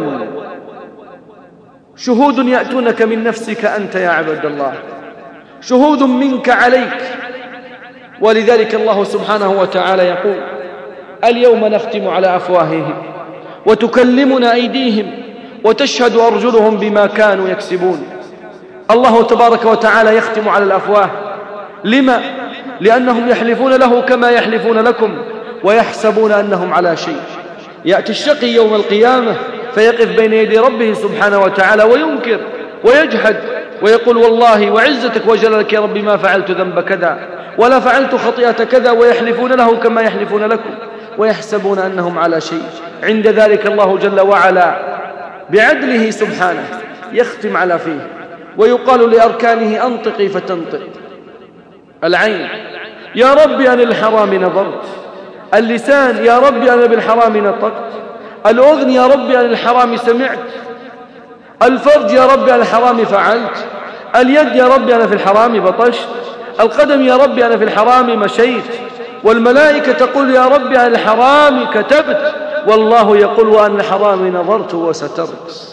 شهود يأتونك من نفسك أنت يا عبد الله، شهود منك عليك. ولذلك الله سبحانه وتعالى يقول: اليوم نختم على أفواههم وتكلمنا أيديهم وتشهد أرجلهم بما كانوا يكسبون. الله تبارك وتعالى يختم على الأفواه. لما؟ لأنهم يحلفون له كما يحلفون لكم ويحسبون أنهم على شيء. يأتي الشقي يوم القيامة فيقف بين يدي ربه سبحانه وتعالى وينكر ويجحد ويقول: والله وعزتك وجلالك يا ربي ما فعلت ذنب كذا ولا فعلت خطيئة كذا، ويحلفون له كما يحلفون لكم ويحسبون أنهم على شيء. عند ذلك الله جل وعلا بعدله سبحانه يختم على فيه ويقال لأركانه: أنطقي فتنطق. العين: يا ربي أنا الحرام نظرت. اللسان: يا ربي أنا بالحرام نطقت. الأذن: يا ربي أنا الحرام سمعت. الفرج: يا ربي أنا الحرام فعلت. اليد: يا ربي أنا في الحرام بطشت. القدم: يا ربي أنا في الحرام مشيت. والملائكة تقول: يا ربي أنا الحرام كتبت. والله يقول: وأن الحرام نظرت وسترت.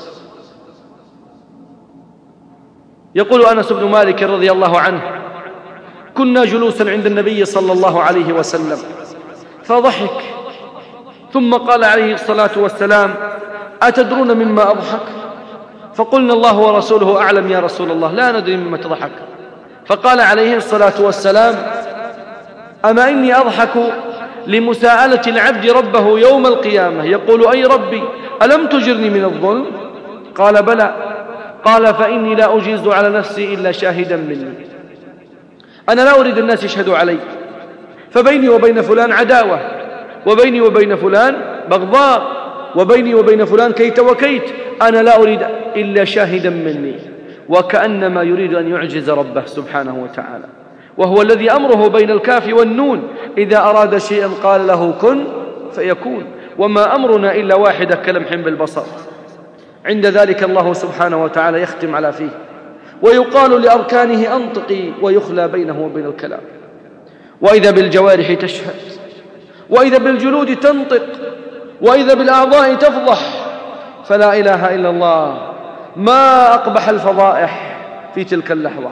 يقول أنس بن مالك رضي الله عنه: كنا جلوسا عند النبي صلى الله عليه وسلم فضحك، ثم قال عليه الصلاة والسلام: أتدرون مما أضحك؟ فقلنا: الله ورسوله أعلم يا رسول الله، لا ندري مما تضحك. فقال عليه الصلاة والسلام: أما إني أضحك لمساءلة العبد ربه يوم القيامة يقول: أي ربي ألم تجرني من الظلم؟ قال: بلى. قال: فإني لا أجيز على نفسي إلا شاهدا مني. أنا لا أريد الناس يشهدوا علي، فبيني وبين فلان عداوة، وبيني وبين فلان بغضاء، وبيني وبين فلان كيت وكيت. أنا لا أريد إلا شاهدا مني. وكأنما يريد أن يعجز ربه سبحانه وتعالى، وهو الذي أمره بين الكاف والنون، إذا أراد شيئا قال له كن فيكون، وما أمرنا إلا واحدة كلمح بالبصر. عند ذلك الله سبحانه وتعالى يختم على فيه ويقال لأركانه: أنطقي، ويخلى بينه وبين الكلام. وإذا بالجوارح تشهد، وإذا بالجلود تنطق، وإذا بالأعضاء تفضح. فلا إله إلا الله، ما أقبح الفضائح في تلك اللحظة.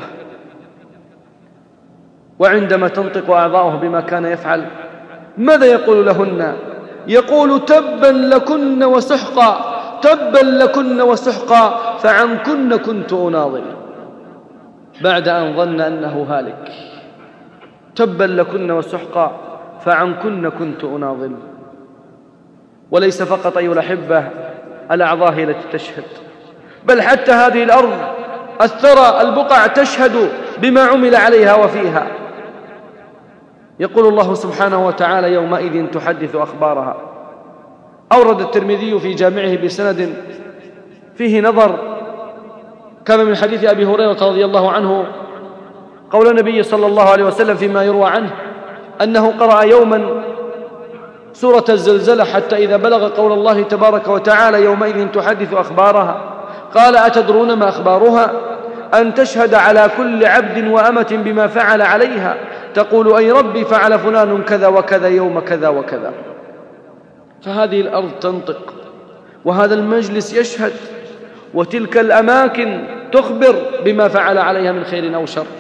وعندما تنطق أعضاؤه بما كان يفعل، ماذا يقول لهن؟ يقول: تبا لكن وسحقا، تبا لكن وسحقا، فعنكن كنت أناضل. بعد أن ظن أنه هالك. تبا لكن وسحقا فعنكن كنت أناضل. وليس فقط أيها الأحبة الأعضاء هي التي تشهد، بل حتى هذه الأرض الثرى البقع تشهد بما عمل عليها وفيها. يقول الله سبحانه وتعالى: يومئذ تحدث أخبارها. أورد الترمذي في جامعه بسند فيه نظر، كما من حديث أبي هريرة رضي الله عنه قول النبي صلى الله عليه وسلم فيما يروى عنه أنه قرأ يوما سورة الزلزلة حتى إذا بلغ قول الله تبارك وتعالى: يومئذ تحدث أخبارها، قال: أتدرون ما أخبارها؟ أن تشهد على كل عبد وأمة بما فعل عليها، تقول: أي ربي فعل فلان كذا وكذا يوم كذا وكذا. فهذه الأرض تنطق، وهذا المجلس يشهد، وتلك الأماكن تخبر بما فعل عليها من خير أو شر.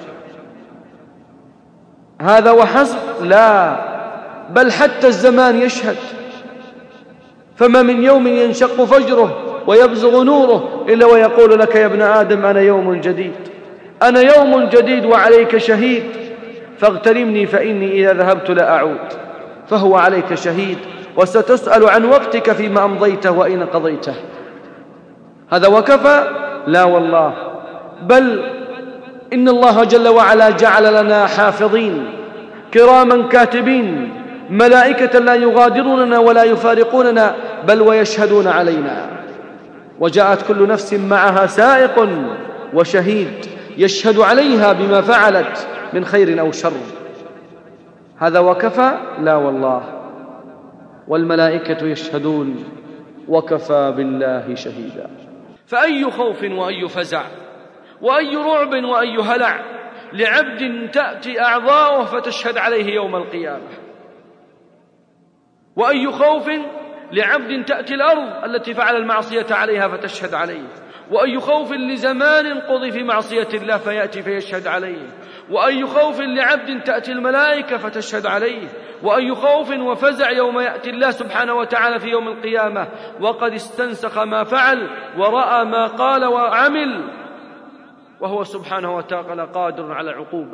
هذا وحسب؟ لا، بل حتى الزمان يشهد. فما من يوم ينشق فجره ويبزغ نوره إلا ويقول لك: يا ابن آدم أنا يوم جديد، أنا يوم جديد وعليك شهيد، فاغتنمني فإني إذا ذهبت لأعود. فهو عليك شهيد، وستسأل عن وقتك فيما أمضيته وأين قضيته. هذا وكفى؟ لا والله، بل إن الله جل وعلا جعل لنا حافظين كراما كاتبين، ملائكة لا يغادروننا ولا يفارقوننا، بل ويشهدون علينا. وجاءت كل نفس معها سائق وشهيد يشهد عليها بما فعلت من خير أو شر. هذا وكفى؟ لا والله، والملائكة يشهدون، وكفى بالله شهيدا. فأي خوف وأي فزع وأي رعب وأي هلع لعبد تأتي أعضاؤه فتشهد عليه يوم القيامة. وأي خوف لعبد تأتي الأرض التي فعل المعصية عليها فتشهد عليه. وأي خوف لزمان قضي في معصية الله فيأتي فيشهد عليه. وأي خوف لعبد تأتي الملائكة فتشهد عليه. وأي خوف وفزع يوم يأتي الله سبحانه وتعالى في يوم القيامة وقد استنسخ ما فعل ورأى ما قال وعمل، وهو سبحانه وتعالى قادر على العقوبة.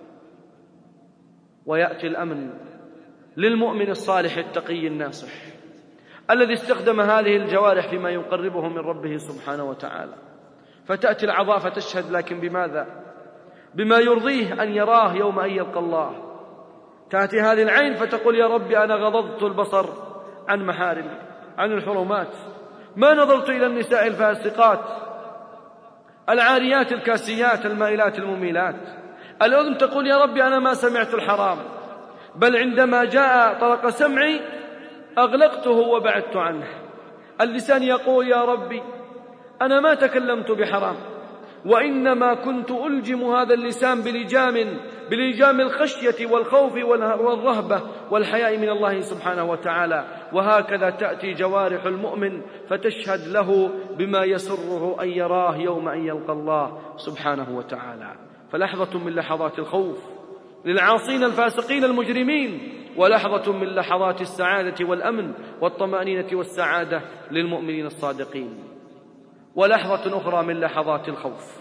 ويأتي الأمن للمؤمن الصالح التقي الناصح الذي استخدم هذه الجوارح فيما يقربه من ربه سبحانه وتعالى. فتأتي الأعضاء فتشهد، لكن بماذا؟ بما يرضيه أن يراه يوم أن يلقى الله. تأتي هذه العين فتقول: يا ربي أنا غضضت البصر عن محارمي، عن الحرمات، ما نظرت إلى النساء الفاسقات العاريات الكاسيات المائلات المميلات. الأذن تقول: يا ربي أنا ما سمعت الحرام، بل عندما جاء طرق سمعي أغلقته وبعدت عنه. اللسان يقول: يا ربي أنا ما تكلمت بحرام، وإنما كنت ألجم هذا اللسان بلجام الخشية والخوف والرهبة والحياء من الله سبحانه وتعالى. وهكذا تأتي جوارح المؤمن فتشهد له بما يسره أن يراه يوم أن يلقى الله سبحانه وتعالى. فلحظة من لحظات الخوف للعاصين الفاسقين المجرمين، ولحظة من لحظات السعادة والأمن والطمأنينة والسعادة للمؤمنين الصادقين. ولحظة أخرى من لحظات الخوف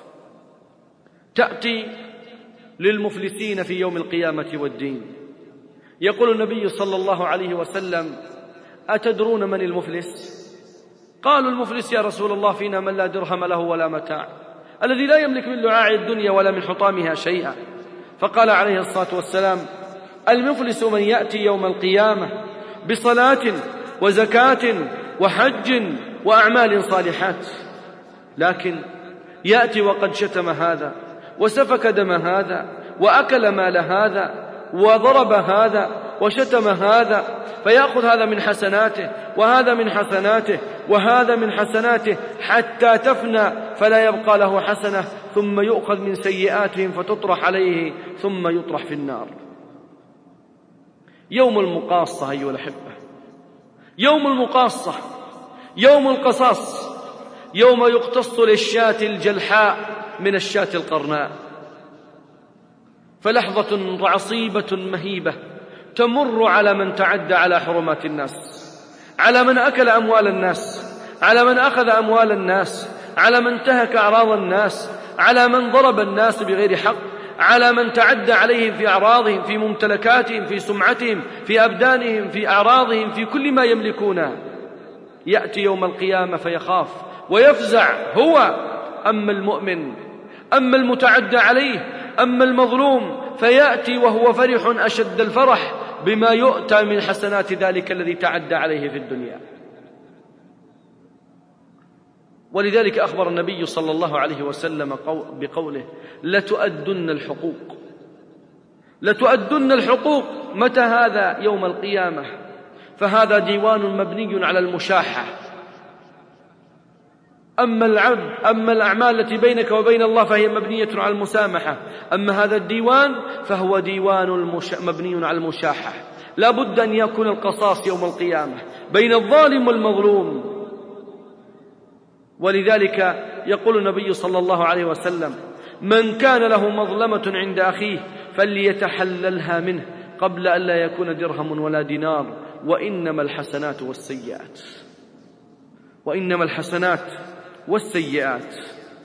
تأتي للمفلسين في يوم القيامة والدين. يقول النبي صلى الله عليه وسلم: أتدرون من المفلس؟ قالوا: المفلس يا رسول الله فينا من لا درهم له ولا متاع، الذي لا يملك من لعاع الدنيا ولا من حطامها شيئا. فقال عليه الصلاة والسلام: المفلس من يأتي يوم القيامة بصلاة وزكاة وحج وأعمال صالحات، لكن يأتي وقد شتم هذا وسفك دم هذا وأكل مال هذا وضرب هذا وشتم هذا، فيأخذ هذا من حسناته وهذا من حسناته وهذا من حسناته حتى تفنى فلا يبقى له حسنة، ثم يؤخذ من سيئاتهم فتطرح عليه ثم يطرح في النار. يوم المقاصة أيها الأحبة، يوم المقاصة، يوم القصاص، يوم يقتص للشاة الجلحاء من الشاة القرناء. فلحظة عصيبة مهيبة تمر على من تعدى على حرمات الناس، على من أكل أموال الناس، على من أخذ أموال الناس، على من انتهك أعراض الناس، على من ضرب الناس بغير حق، على من تعدى عليهم في أعراضهم، في ممتلكاتهم، في سمعتهم، في أبدانهم، في أعراضهم، في كل ما يملكونه. يأتي يوم القيامة فيخاف ويفزع هو. أما المؤمن، أما المتعدى عليه، أما المظلوم، فيأتي وهو فرح أشد الفرح بما يؤتى من حسنات ذلك الذي تعدى عليه في الدنيا. ولذلك أخبر النبي صلى الله عليه وسلم بقوله: لتؤدن الحقوق. لتؤدن الحقوق. متى هذا؟ يوم القيامة. فهذا ديوان مبني على المشاحة. أما الأعمال التي بينك وبين الله فهي مبنية على المسامحة. أما هذا الديوان فهو ديوان مبني على المشاحة. لا بد أن يكون القصاص يوم القيامة بين الظالم والمظلوم. ولذلك يقول النبي صلى الله عليه وسلم: من كان له مظلمة عند أخيه فليتحللها منه قبل أن لا يكون درهم ولا دينار، وإنما الحسنات والسيئات. وإنما الحسنات والسيئات.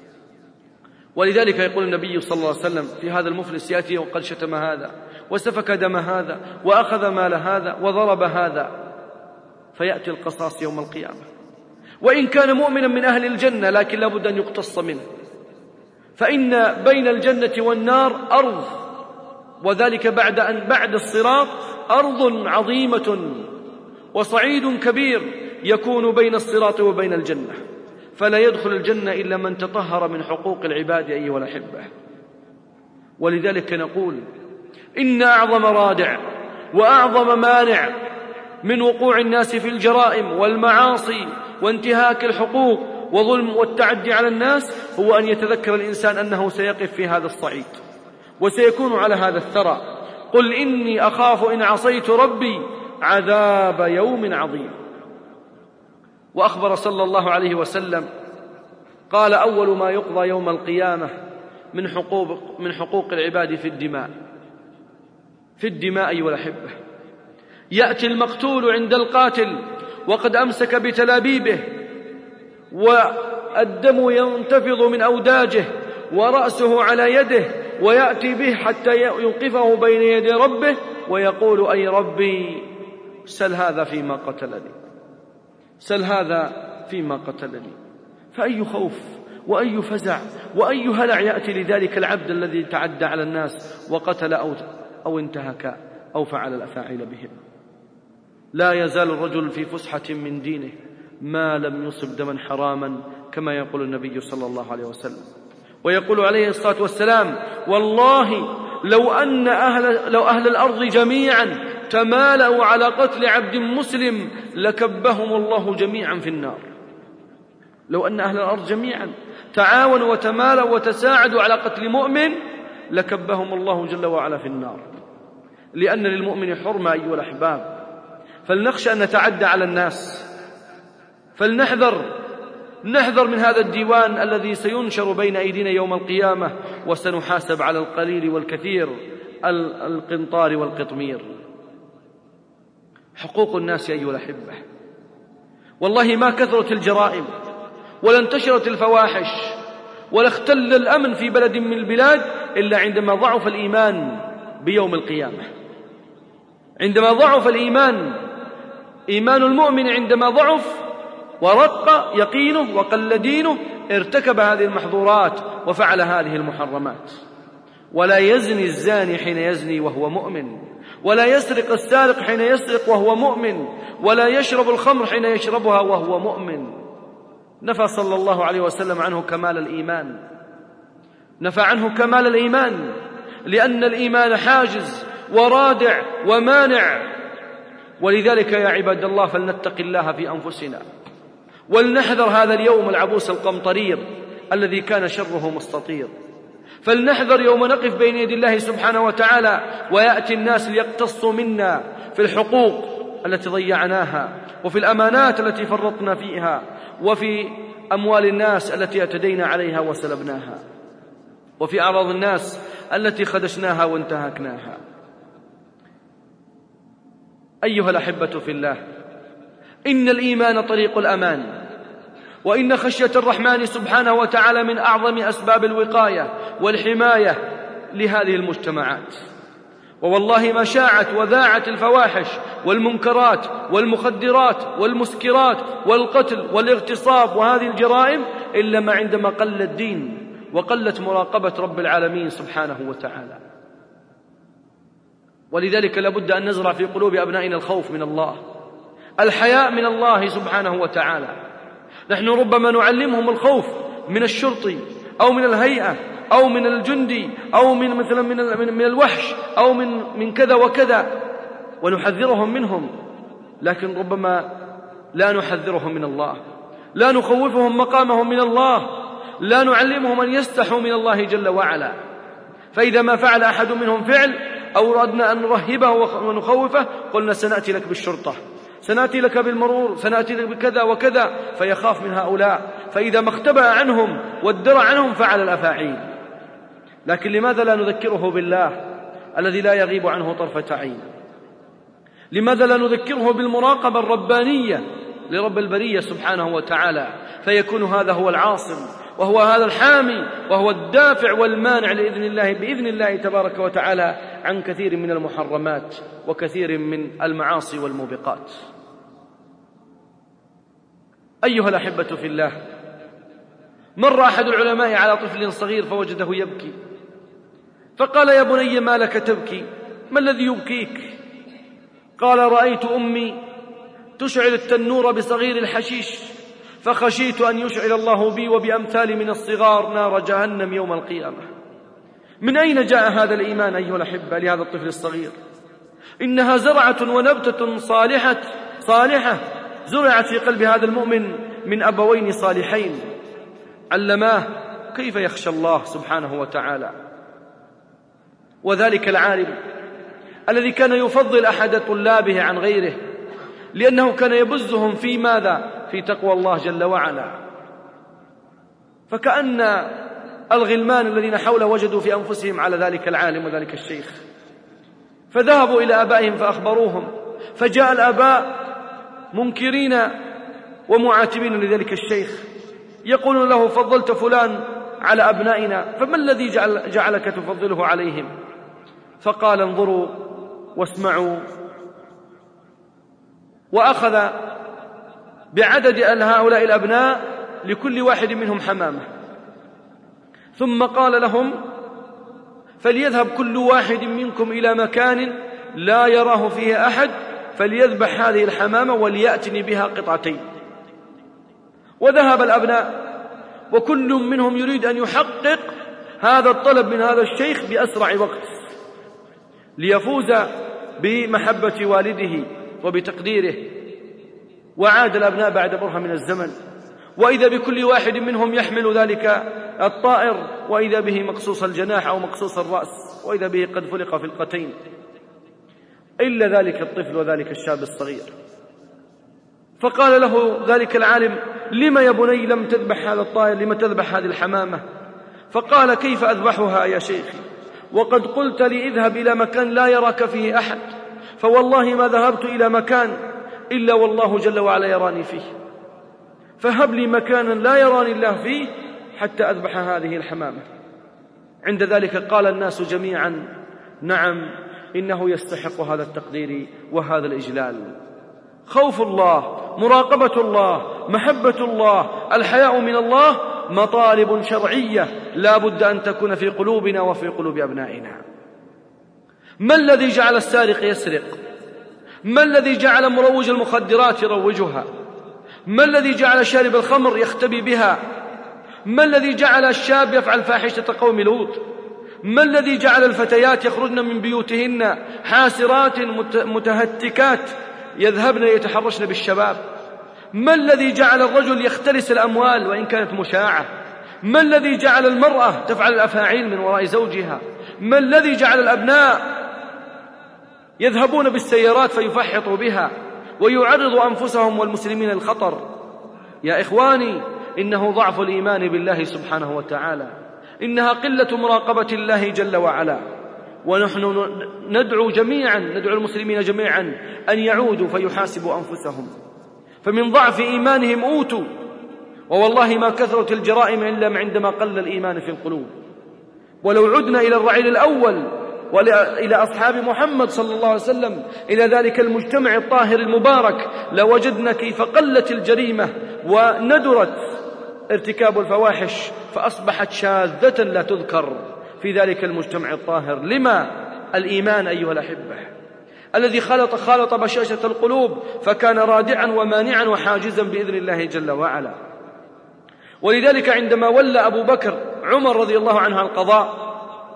ولذلك يقول النبي صلى الله عليه وسلم في هذا المفلس: يأتي وقد شتم هذا وسفك دم هذا وأخذ مال هذا وضرب هذا. فيأتي القصاص يوم القيامة، وإن كان مؤمنا من أهل الجنة لكن لابد أن يقتص منه، فإن بين الجنة والنار أرض، وذلك بعد الصراط أرض عظيمة وصعيد كبير يكون بين الصراط وبين الجنة، فلا يدخل الجنة إلا من تطهر من حقوق العباد أيها الأحبة. ولذلك نقول: إن أعظم رادع وأعظم مانع من وقوع الناس في الجرائم والمعاصي وانتهاك الحقوق وظلم والتعدي على الناس هو أن يتذكر الإنسان أنه سيقف في هذا الصعيد وسيكون على هذا الثرى. قل إني أخاف إن عصيت ربي عذاب يوم عظيم. وأخبر صلى الله عليه وسلم قال: أول ما يقضى يوم القيامة من حقوق العباد في الدماء أيها الأحبة. يأتي المقتول عند القاتل وقد أمسك بتلابيبه والدم ينتفض من أوداجه ورأسه على يده، ويأتي به حتى يوقفه بين يدي ربه ويقول: أي ربي سل هذا فيما قتلني، سل هذا فيما قتلني. فأي خوف وأي فزع وأي هلع يأتي لذلك العبد الذي تعدى على الناس وقتل أو انتهك أو فعل الأفاعيل بهم. لا يزال الرجل في فسحة من دينه ما لم يصب دما حراما، كما يقول النبي صلى الله عليه وسلم. ويقول عليه الصلاة والسلام: والله لو أهل الأرض جميعا تمالأوا على قتل عبد مسلم لكبهم الله جميعا في النار. لو أن أهل الأرض جميعا تعاونوا وتمالأوا وتساعدوا على قتل مؤمن لكبهم الله جل وعلا في النار، لأن للمؤمن حرمة أيها الأحباب. فلنخشى أن نتعدى على الناس، فلنحذر من هذا الديوان الذي سينشر بين أيدينا يوم القيامة، وسنحاسب على القليل والكثير، القنطار والقطمير. حقوق الناس أيها الأحبة، والله ما كثرت الجرائم ولا انتشرت الفواحش ولا اختل الأمن في بلد من البلاد إلا عندما ضعف الإيمان بيوم القيامة. عندما ضعف إيمان المؤمن عندما ضعف ورق يقينه وقل دينه ارتكب هذه المحظورات وفعل هذه المحرمات. ولا يزني الزاني حين يزني وهو مؤمن، ولا يسرق السارق حين يسرق وهو مؤمن، ولا يشرب الخمر حين يشربها وهو مؤمن. نفى صلى الله عليه وسلم عنه كمال الإيمان، نفى عنه كمال الإيمان، لأن الإيمان حاجز ورادع ومانع. ولذلك يا عباد الله فلنتق الله في أنفسنا، ولنحذر هذا اليوم العبوس القمطرير الذي كان شره مستطير. فلنحذر يوم نقف بين يدي الله سبحانه وتعالى ويأتي الناس ليقتصوا منا في الحقوق التي ضيعناها، وفي الأمانات التي فرطنا فيها، وفي أموال الناس التي اعتدينا عليها وسلبناها، وفي أعراض الناس التي خدشناها وانتهكناها. أيها الأحبة في الله، إن الإيمان طريق الأمان، وإن خشية الرحمن سبحانه وتعالى من أعظم أسباب الوقاية والحماية لهذه المجتمعات. ووالله ما شاعت وذاعت الفواحش والمنكرات والمخدرات والمسكرات والقتل والاغتصاب وهذه الجرائم إلا ما عندما قل الدين وقلت مراقبة رب العالمين سبحانه وتعالى. ولذلك لابد أن نزرع في قلوب أبنائنا الخوف من الله، الحياء من الله سبحانه وتعالى. نحن ربما نعلمهم الخوف من الشرطي أو من الهيئة أو من الجندي أو مثلا من الوحش أو من كذا وكذا، ونحذرهم منهم، لكن ربما لا نحذرهم من الله، لا نخوفهم مقامهم من الله، لا نعلمهم أن يستحوا من الله جل وعلا. فإذا ما فعل أحد منهم فعل أو أردنا أن نرهبه ونخوفه قلنا سنأتي لك بالشرطة، سنأتي لك بالمرور، سنأتي لك بكذا وكذا، فيخاف من هؤلاء، فإذا ما اختبأ عنهم وادرى عنهم فعل الأفاعيل. لكن لماذا لا نذكره بالله الذي لا يغيب عنه طرفة عين؟ لماذا لا نذكره بالمراقبة الربانية لرب البرية سبحانه وتعالى، فيكون هذا هو العاصم وهو هذا الحامي وهو الدافع والمانع بإذن الله تبارك وتعالى عن كثير من المحرمات وكثير من المعاصي والموبقات. أيها الأحبة في الله، مر أحد العلماء على طفل صغير فوجده يبكي، فقال: يا بني ما لك تبكي؟ ما الذي يبكيك؟ قال: رأيت أمي تشعل التنور بصغير الحشيش، فخشيت أن يشعل الله بي وبأمثال من الصغار نار جهنم يوم القيامة. من أين جاء هذا الإيمان أيها الأحبة لهذا الطفل الصغير؟ إنها زرعة ونبتة صالحة زرعت في قلب هذا المؤمن من أبوين صالحين علماه كيف يخشى الله سبحانه وتعالى. وذلك العالم الذي كان يفضل أحد طلابه عن غيره لأنه كان يبزهم في ماذا؟ في تقوى الله جل وعلا. فكأن الغلمان الذين حوله وجدوا في أنفسهم على ذلك العالم وذلك الشيخ، فذهبوا إلى آبائهم فأخبروهم، فجاء الآباء منكرين ومعاتبين لذلك الشيخ، يقولون له: فضلت فلان على أبنائنا، فما الذي جعلك تفضله عليهم؟ فقال: انظروا واسمعوا. وأخذ بعدد هؤلاء الأبناء لكل واحد منهم حمامة، ثم قال لهم: فليذهب كل واحد منكم إلى مكان لا يراه فيه أحد، فليذبح هذه الحمامة وليأتني بها قطعتين. وذهب الأبناء وكل منهم يريد أن يحقق هذا الطلب من هذا الشيخ بأسرع وقت ليفوز بمحبة والده وبتقديره. وعاد الأبناء بعد برهة من الزمن، وإذا بكل واحد منهم يحمل ذلك الطائر، وإذا به مقصوص الجناح أو مقصوص الرأس، وإذا به قد فلق فلقتين، إلا ذلك الطفل وذلك الشاب الصغير. فقال له ذلك العالم: لما يا بني لم تذبح هذا الطائر؟ لما تذبح هذه الحمامة؟ فقال: كيف أذبحها يا شيخي وقد قلت لي اذهب إلى مكان لا يراك فيه أحد، فوالله ما ذهبت إلى مكان إلا والله جل وعلا يراني فيه، فهب لي مكانا لا يراني الله فيه حتى أذبح هذه الحمامة. عند ذلك قال الناس جميعا: نعم، إنه يستحق هذا التقدير وهذا الإجلال. خوف الله، مراقبة الله، محبة الله، الحياء من الله مطالب شرعية لا بد أن تكون في قلوبنا وفي قلوب أبنائنا. ما الذي جعل السارق يسرق؟ ما الذي جعل مروج المخدرات يروجها؟ ما الذي جعل شارب الخمر يختبي بها؟ ما الذي جعل الشاب يفعل فاحشة قوم لوط؟ ما الذي جعل الفتيات يخرجن من بيوتهن حاسرات متهتكات يذهبن يتحرشن بالشباب؟ ما الذي جعل الرجل يختلس الأموال وإن كانت مشاعة؟ ما الذي جعل المرأة تفعل الأفاعيل من وراء زوجها؟ ما الذي جعل الأبناء يذهبون بالسيارات فيفحطوا بها ويعرضوا أنفسهم والمسلمين للخطر؟ يا إخواني، إنه ضعف الإيمان بالله سبحانه وتعالى، إنها قلة مراقبة الله جل وعلا. ونحن ندعو المسلمين جميعا أن يعودوا فيحاسبوا أنفسهم، فمن ضعف إيمانهم أوتوا ووالله ما كثرت الجرائم إلا عندما قل الإيمان في القلوب. ولو عدنا إلى الرعيل الأول وإلى أصحاب محمد صلى الله عليه وسلم، إلى ذلك المجتمع الطاهر المبارك، لوجدنا كيف قلت الجريمة وندرت ارتكاب الفواحش، فأصبحت شاذة لا تذكر في ذلك المجتمع الطاهر. لما؟ الإيمان أيها الأحبة الذي خالط بشاشة القلوب، فكان رادعا ومانعا وحاجزا بإذن الله جل وعلا. ولذلك عندما ولى أبو بكر عمر رضي الله عنه القضاء،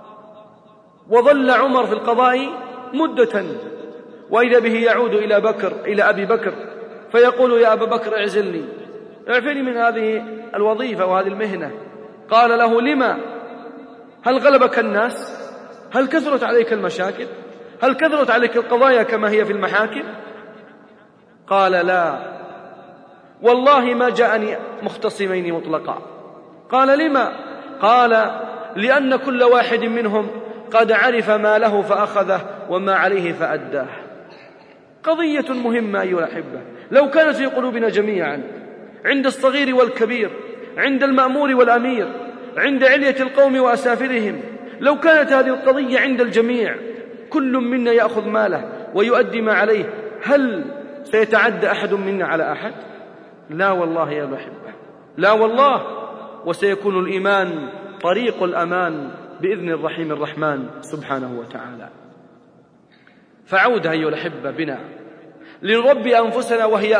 وظل عمر في القضاء مدة، وإذا به يعود إلى أبي بكر فيقول: يا أبا بكر اعزلني، اعفني من هذه الوظيفة وهذه المهنة. قال له: لما؟ هل غلبك الناس؟ هل كثرت عليك المشاكل؟ هل كثرت عليك القضايا كما هي في المحاكم؟ قال: لا والله ما جاءني مختصمين مطلقا. قال: لما؟ قال: لأن كل واحد منهم قد عرف ما له فأخذه وما عليه فأداه. قضية مهمة أيها الأحبة، لو كانت في قلوبنا جميعا، عند الصغير والكبير، عند المأمور والأمير، عند علية القوم وأسافلهم، لو كانت هذه القضية عند الجميع، كل منا يأخذ ماله ويؤدي ما عليه، هل سيتعدى أحد منا على أحد؟ لا والله يا الأحبة، لا والله. وسيكون الإيمان طريق الأمان بإذن الرحيم الرحمن سبحانه وتعالى. فعود أيها الأحبة بنا لنربي أنفسنا، وهي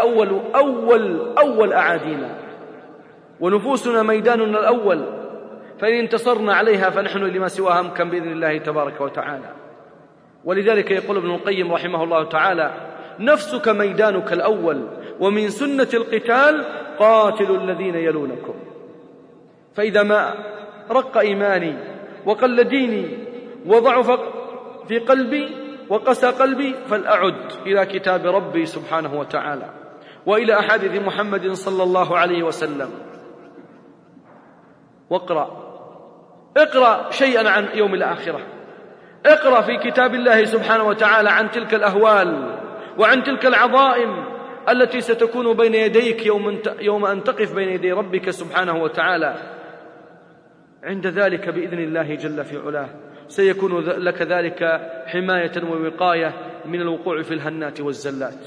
أول أعادينا، ونفوسنا ميداننا الأول، فإن انتصرنا عليها فنحن لما سواها أمكن بإذن الله تبارك وتعالى. ولذلك يقول ابن القيم رحمه الله تعالى: نفسك ميدانك الأول، ومن سنة القتال قاتلوا الذين يلونكم. فإذا ما رق إيماني وقل ديني وضعف في قلبي وقسى قلبي، فلأعد إلى كتاب ربي سبحانه وتعالى وإلى أحاديث محمد صلى الله عليه وسلم، اقرأ شيئا عن يوم الآخرة، اقرأ في كتاب الله سبحانه وتعالى عن تلك الأهوال وعن تلك العظائم التي ستكون بين يديك يوم أن تقف بين يدي ربك سبحانه وتعالى. عند ذلك بإذن الله جل في علاه سيكون لك ذلك حماية ووقاية من الوقوع في الهنات والزلات.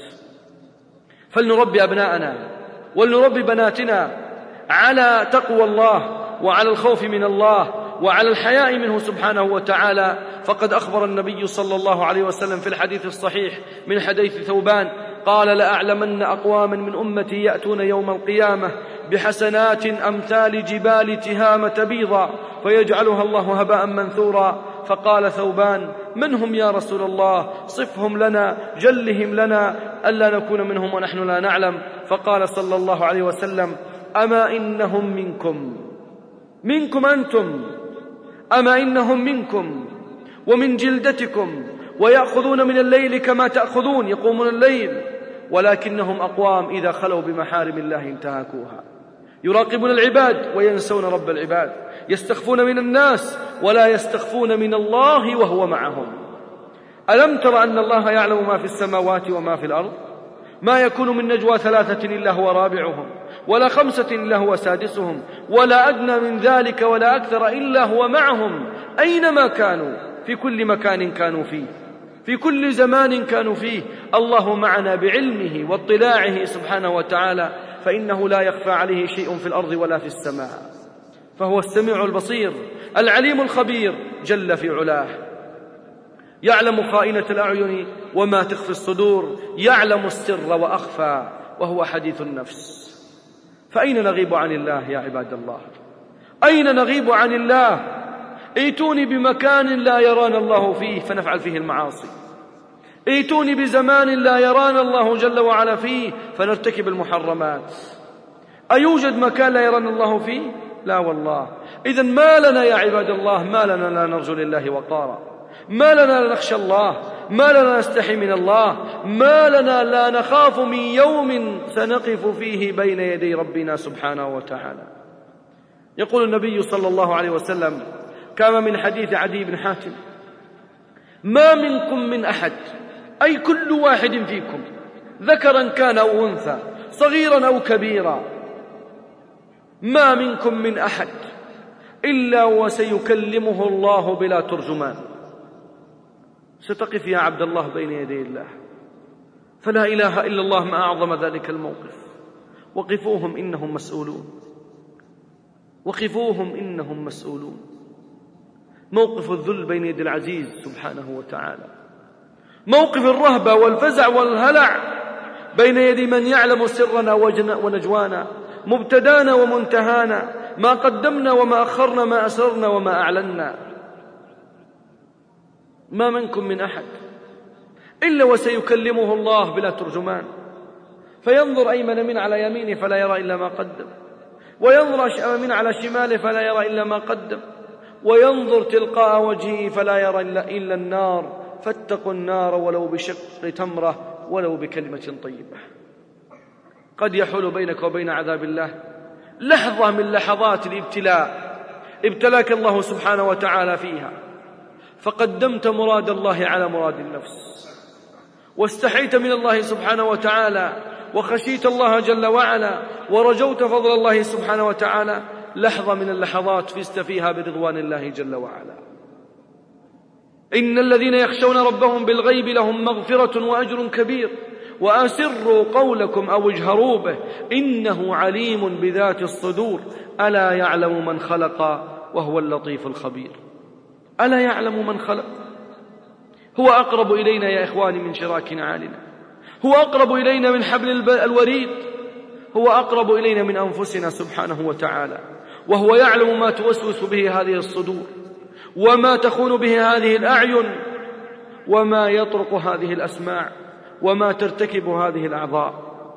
فلنربي أبناءنا ولنربي بناتنا على تقوى الله وعلى الخوف من الله وعلى الحياء منه سبحانه وتعالى. فقد أخبر النبي صلى الله عليه وسلم في الحديث الصحيح من حديث ثوبان قال: لأعلمن أقواما من أمتي يأتون يوم القيامة بحسنات أمثال جبال تهامة بيضا فيجعلها الله هباء منثورا. فقال ثوبان: من هم يا رسول الله؟ صفهم لنا، جلهم لنا، ألا نكون منهم ونحن لا نعلم. فقال صلى الله عليه وسلم: أما إنهم منكم أنتم، أما إنهم منكم ومن جلدتكم، ويأخذون من الليل كما تأخذون، يقومون الليل، ولكنهم أقوام إذا خلوا بمحارم الله انتهكوها، يراقبون العباد وينسون رب العباد، يستخفون من الناس ولا يستخفون من الله وهو معهم. ألم تر أن الله يعلم ما في السماوات وما في الأرض؟ ما يكون من نجوى 3 إلا هو رابعهم، ولا 5 إلا هو سادسهم، ولا أدنى من ذلك ولا أكثر إلا هو معهم أينما كانوا، في كل مكان كانوا فيه، في كل زمان كانوا فيه. الله معنا بعلمه واطلاعه سبحانه وتعالى، فإنه لا يخفى عليه شيء في الأرض ولا في السماء، فهو السميع البصير العليم الخبير جل في علاه. يعلم خائنة الأعين وما تخفي الصدور، يعلم السر وأخفى، وهو حديث النفس. فأين نغيب عن الله يا عباد الله؟ أين نغيب عن الله؟ ائتوني بمكان لا يرانا الله فيه فنفعل فيه المعاصي، ائتوني بزمان لا يرانا الله جل وعلا فيه فنرتكب المحرمات. أيوجد مكان لا يرانا الله فيه؟ لا والله. إذن ما لنا يا عباد الله، ما لنا لا نرجو لله وقارا، ما لنا لا نخشى الله، ما لنا نستحي من الله، ما لنا لا نخاف من يوم سنقف فيه بين يدي ربنا سبحانه وتعالى. يقول النبي صلى الله عليه وسلم كما من حديث عدي بن حاتم: ما منكم من أحد، أي كل واحد فيكم، ذكرا كان أو أنثى، صغيرا أو كبيرا، ما منكم من أحد إلا وسيكلمه الله بلا ترجمان. ستقف يا عبد الله بين يدي الله، فلا إله إلا الله، ما أعظم ذلك الموقف. وقفوهم إنهم مسؤولون، وقفوهم إنهم مسؤولون. موقف الذل بين يدي العزيز سبحانه وتعالى، موقف الرهبة والفزع والهلع بين يدي من يعلم سرنا ونجوانا، مبتدانا ومنتهانا، ما قدمنا وما أخرنا، ما أسررنا وما أعلنا. ما منكم من أحد إلا وسيكلمه الله بلا ترجمان، فينظر أيمن من على يمينه فلا يرى إلا ما قدم، وينظر أشأم من على شماله فلا يرى إلا ما قدم، وينظر تلقاء وجهه فلا يرى إلا النار. فاتقوا النار ولو بشق تمرة ولو بكلمة طيبة. قد يحول بينك وبين عذاب الله لحظة من لحظات الابتلاء ابتلاك الله سبحانه وتعالى فيها، فقدمت مراد الله على مراد النفس، واستحيت من الله سبحانه وتعالى، وخشيت الله جل وعلا، ورجوت فضل الله سبحانه وتعالى. لحظة من اللحظات فزت فيها برضوان الله جل وعلا. إن الذين يخشون ربهم بالغيب لهم مغفرة وأجر كبير، وأسروا قولكم أو اجهروا به إنه عليم بذات الصدور، ألا يعلم من خلق وهو اللطيف الخبير. ألا يعلم من خلق؟ هو أقرب إلينا يا إخواني من شراك نعالنا، هو أقرب إلينا من حبل الوريد، هو أقرب إلينا من أنفسنا سبحانه وتعالى، وهو يعلم ما توسوس به هذه الصدور، وما تخون به هذه الأعين، وما يطرق هذه الأسماع، وما ترتكب هذه الأعضاء.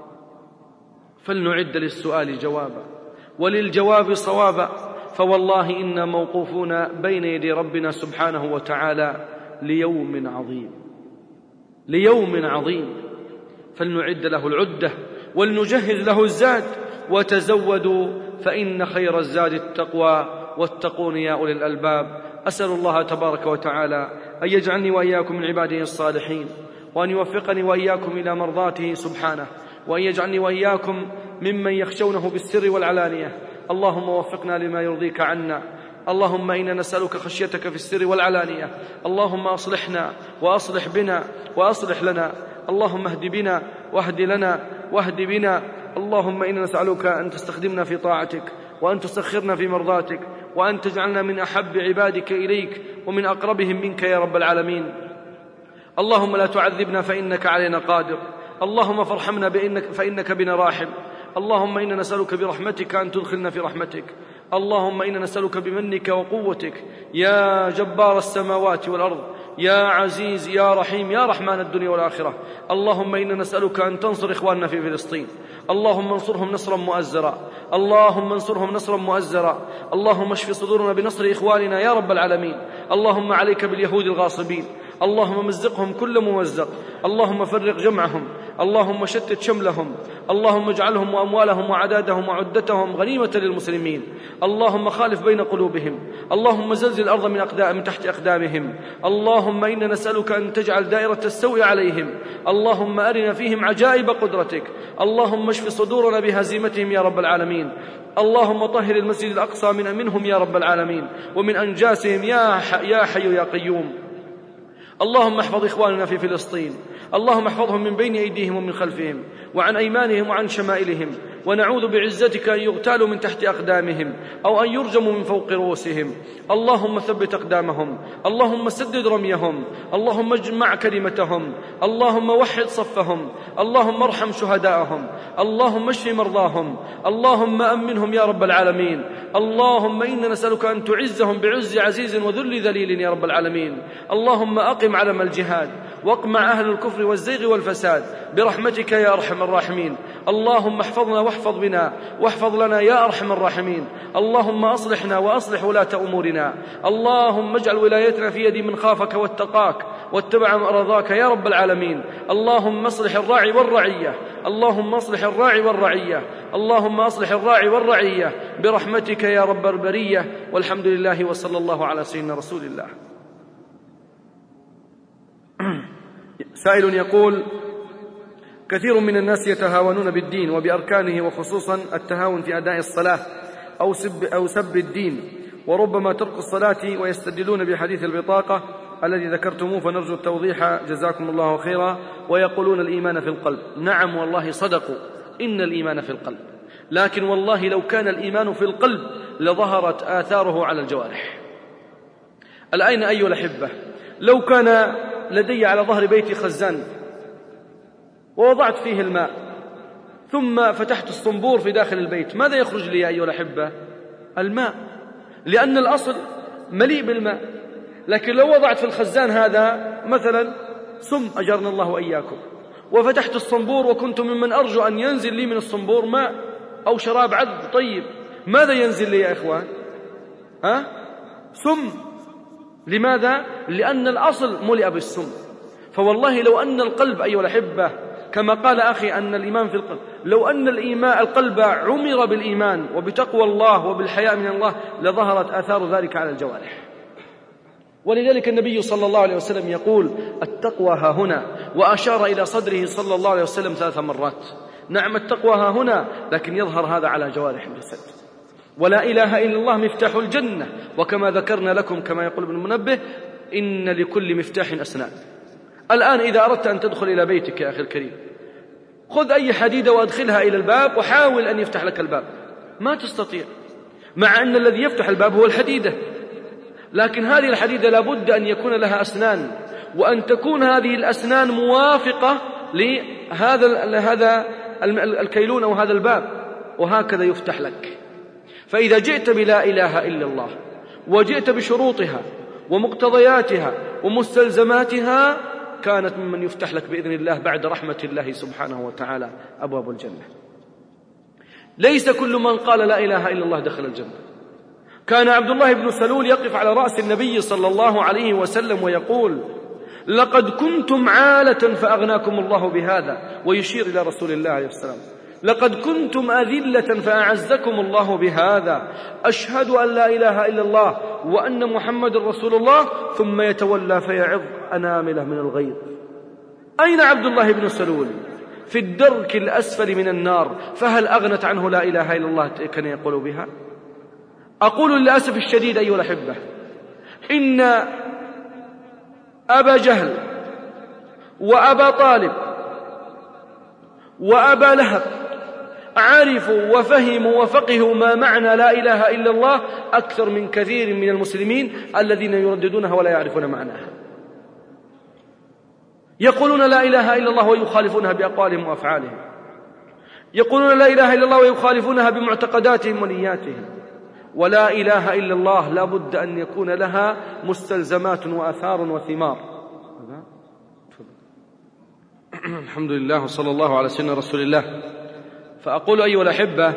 فلنعد للسؤال جوابا وللجواب صوابا، فوالله إنا موقوفون بين يدي ربنا سبحانه وتعالى ليوم عظيم، ليوم عظيم. فلنعد له العدة ولنجهز له الزاد، وتزودوا فإن خير الزاد التقوى، واتقون يا أولي الألباب. أسأل الله تبارك وتعالى أن يجعلني وإياكم من عباده الصالحين، وأن يوفقني وإياكم إلى مرضاته سبحانه، وأن يجعلني وإياكم ممن يخشونه بالسر والعلانية. اللهم وفقنا لما يرضيك عنا. اللهم إنا نسألك خشيتك في السر والعلانية. اللهم أصلحنا وأصلح بنا وأصلح لنا. اللهم اهد بنا واهد لنا واهد بنا. اللهم إنا نسألك أن تستخدمنا في طاعتك، وأن تسخرنا في مرضاتك، وأن تجعلنا من أحب عبادك إليك ومن أقربهم منك يا رب العالمين. اللهم لا تعذبنا فإنك علينا قادر. اللهم فارحمنا فإنك بنا راحم. اللهم إنا نسألك برحمتك أن تدخلنا في رحمتك. اللهم إنا نسألك بمنك وقوتك يا جبار السماوات والأرض، يا عزيز يا رحيم يا رحمن الدنيا والآخرة. اللهم إنا نسألك أن تنصر إخواننا في فلسطين. اللهم انصرهم نصرا مؤزرا، اللهم انصرهم نصرا مؤزرا. اللهم اشف صدورنا بنصر إخواننا يا رب العالمين. اللهم عليك باليهود الغاصبين، اللهم مزقهم كل ممزق. اللهم فرق جمعهم، اللهم شتت شملهم، اللهم اجعلهم وأموالهم وعدادهم وعدتهم غنيمة للمسلمين. اللهم خالف بين قلوبهم، اللهم زلزل الأرض من تحت أقدامهم. اللهم إنا نسألك أن تجعل دائرة السوء عليهم. اللهم أرنا فيهم عجائب قدرتك. اللهم اشف صدورنا بهزيمتهم يا رب العالمين. اللهم طهر المسجد الأقصى منهم يا رب العالمين، ومن أنجاسهم يا حي يا قيوم. اللهم احفظ إخواننا في فلسطين، اللهم احفظهم من بين أيديهم ومن خلفهم وعن أيمانهم وعن شمائلهم، ونعوذ بعزتك أن يغتالوا من تحت أقدامهم أو أن يرجموا من فوق رؤوسهم. اللهم ثبت أقدامهم، اللهم سدد رميهم، اللهم اجمع كلمتهم، اللهم وحد صفهم، اللهم ارحم شهداءهم، اللهم اشف مرضاهم، اللهم أمنهم يا رب العالمين. اللهم إنا نسألك أن تعزهم بعز عزيز وذل ذليل يا رب العالمين. اللهم أقم علم الجهاد واقمع أهل الكفر والزيغ والفساد برحمتك يا أرحم الراحمين. اللهم احفظنا واحفظ بنا واحفظ لنا يا أرحم الراحمين. اللهم أصلحنا وأصلح ولاة أمورنا. اللهم اجعل ولايتنا في يد من خافك واتقاك واتبع رضاك يا رب العالمين. اللهم اصلح الراعي والرعية، اللهم اصلح الراعي والرعية، اللهم اصلح الراعي والرعية برحمتك يا رب البرية. والحمد لله وصلى الله على سيدنا رسول الله. سائل يقول: كثير من الناس يتهاونون بالدين وبأركانه، وخصوصا التهاون في أداء الصلاة، أو سب الدين، وربما ترك الصلاة، ويستدلون بحديث البطاقة الذي ذكرتموه، فنرجو التوضيح جزاكم الله خيرا. ويقولون الإيمان في القلب. نعم والله صدقوا، إن الإيمان في القلب، لكن والله لو كان الإيمان في القلب لظهرت آثاره على الجوارح. الآن أيها الأحبة، لو كان لدي على ظهر بيتي خزان ووضعت فيه الماء ثم فتحت الصنبور في داخل البيت، ماذا يخرج لي أيها الأحبة؟ الماء، لأن الأصل مليء بالماء. لكن لو وضعت في الخزان هذا مثلا سم، أجرنا الله وإياكم، وفتحت الصنبور وكنت ممن أرجو أن ينزل لي من الصنبور ماء أو شراب عذب طيب، ماذا ينزل لي يا إخوان؟ سم. لماذا؟ لأن الأصل ملئ بالسم. فوالله لو أن القلب أيها الأحبة، كما قال أخي أن الإيمان في القلب، لو أن القلب عمر بالإيمان وبتقوى الله وبالحياء من الله لظهرت آثار ذلك على الجوارح. ولذلك النبي صلى الله عليه وسلم يقول التقوى ها هنا، وأشار إلى صدره صلى الله عليه وسلم 3 مرات. نعم التقوى ها هنا، لكن يظهر هذا على جوارح الجسد. ولا إله إلا الله مفتاح الجنة، وكما ذكرنا لكم كما يقول ابن المنبه إن لكل مفتاح أسنان. الآن إذا أردت أن تدخل إلى بيتك يا أخي الكريم، خذ أي حديدة وأدخلها إلى الباب وحاول أن يفتح لك الباب، ما تستطيع، مع أن الذي يفتح الباب هو الحديدة. لكن هذه الحديدة لابد أن يكون لها أسنان، وأن تكون هذه الأسنان موافقة لهذا الكيلون أو هذا الباب، وهكذا يفتح لك. فإذا جئت بلا إله إلا الله وجئت بشروطها ومقتضياتها ومستلزماتها، كانت ممن يفتح لك بإذن الله بعد رحمة الله سبحانه وتعالى أبواب الجنة. ليس كل من قال لا إله إلا الله دخل الجنة. كان عبد الله بن سلول يقف على رأس النبي صلى الله عليه وسلم ويقول لقد كنتم عالة فأغناكم الله بهذا، ويشير إلى رسول الله عليه السلام. لقد كنتم أذلة فأعزكم الله بهذا، أشهد أن لا إله إلا الله وأن محمد رسول الله، ثم يتولى فيعظ أنامله من الغيظ. أين عبد الله بن سلول؟ في الدرك الأسفل من النار، فهل أغنت عنه لا إله إلا الله كان يقول بها؟ أقول للأسف الشديد أيها الأحبة، إن أبا جهل وأبا طالب وأبا لهب عرفوا وفهموا وفقهوا ما معنى لا إله إلا الله أكثر من كثير من المسلمين الذين يرددونها ولا يعرفون معناها. يقولون لا إله إلا الله ويخالفونها بأقوالهم وأفعالهم، يقولون لا إله إلا الله ويخالفونها بمعتقداتهم ونياتهم. ولا إله إلا الله لا بد أن يكون لها مستلزمات وآثار وثمار. الحمد لله وصلى الله على سيدنا رسول الله. فأقول أيها الأحبة،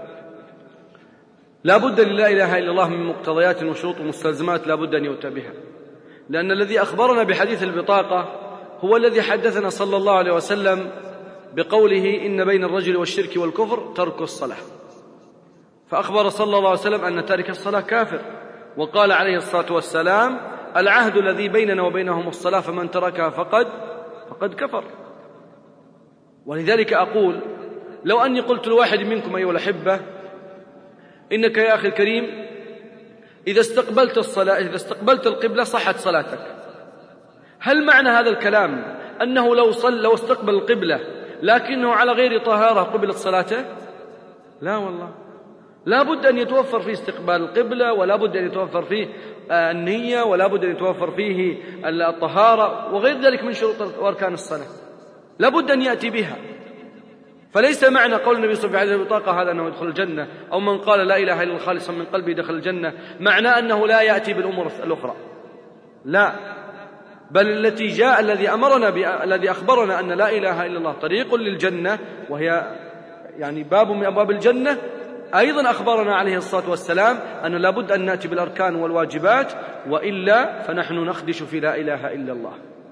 لا بد للا إله إلا الله من مقتضيات وشروط ومستلزمات لا بد أن يؤتى بها، لأن الذي أخبرنا بحديث البطاقة هو الذي حدثنا صلى الله عليه وسلم بقوله إن بين الرجل والشرك والكفر ترك الصلاة. فأخبر صلى الله عليه وسلم أن تارك الصلاة كافر، وقال عليه الصلاة والسلام العهد الذي بيننا وبينهم الصلاة فمن تركها فقد كفر. ولذلك أقول لو أني قلت لواحد منكم أيها الأحبة إنك يا أخي الكريم إذا استقبلت الصلاة إذا استقبلت القبلة صحت صلاتك، هل معنى هذا الكلام أنه لو استقبل القبلة لكنه على غير طهارة قبلت صلاته؟ لا والله، لا بد أن يتوفر فيه استقبال القبلة، ولا بد أن يتوفر فيه النية، ولا بد أن يتوفر فيه الطهارة وغير ذلك من شروط وأركان الصلاة، لا بد أن يأتي بها. فليس معنى قول النبي صلى الله عليه وسلم البطاقة هذا أنه يدخل الجنة، أو من قال لا إله إلا الله خالصا من قلبه دخل الجنة معنى أنه لا يأتي بالأمور الأخرى، لا، بل التي جاء الذي أخبرنا أن لا إله إلا الله طريق للجنة وهي يعني باب من أبواب الجنة، أيضا أخبرنا عليه الصلاة والسلام أن لا بد أن نأتي بالأركان والواجبات، وإلا فنحن نخدش في لا إله إلا الله.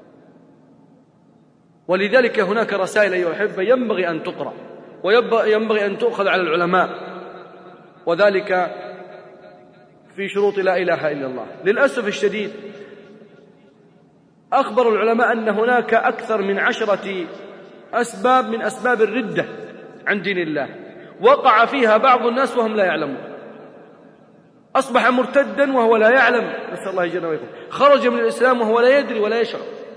ولذلك هناك رسائل أيها الأحبة ينبغي أن تقرأ وينبغي أن تؤخذ على العلماء، وذلك في شروط لا إله إلا الله. للأسف الشديد أخبر العلماء أن هناك أكثر من 10 أسباب من أسباب الردة عن دين الله وقع فيها بعض الناس وهم لا يعلمون. أصبح مرتدا وهو لا يعلم، نسأل الله يجزينا وإياكم، خرج من الإسلام وهو لا يدري ولا يشعر،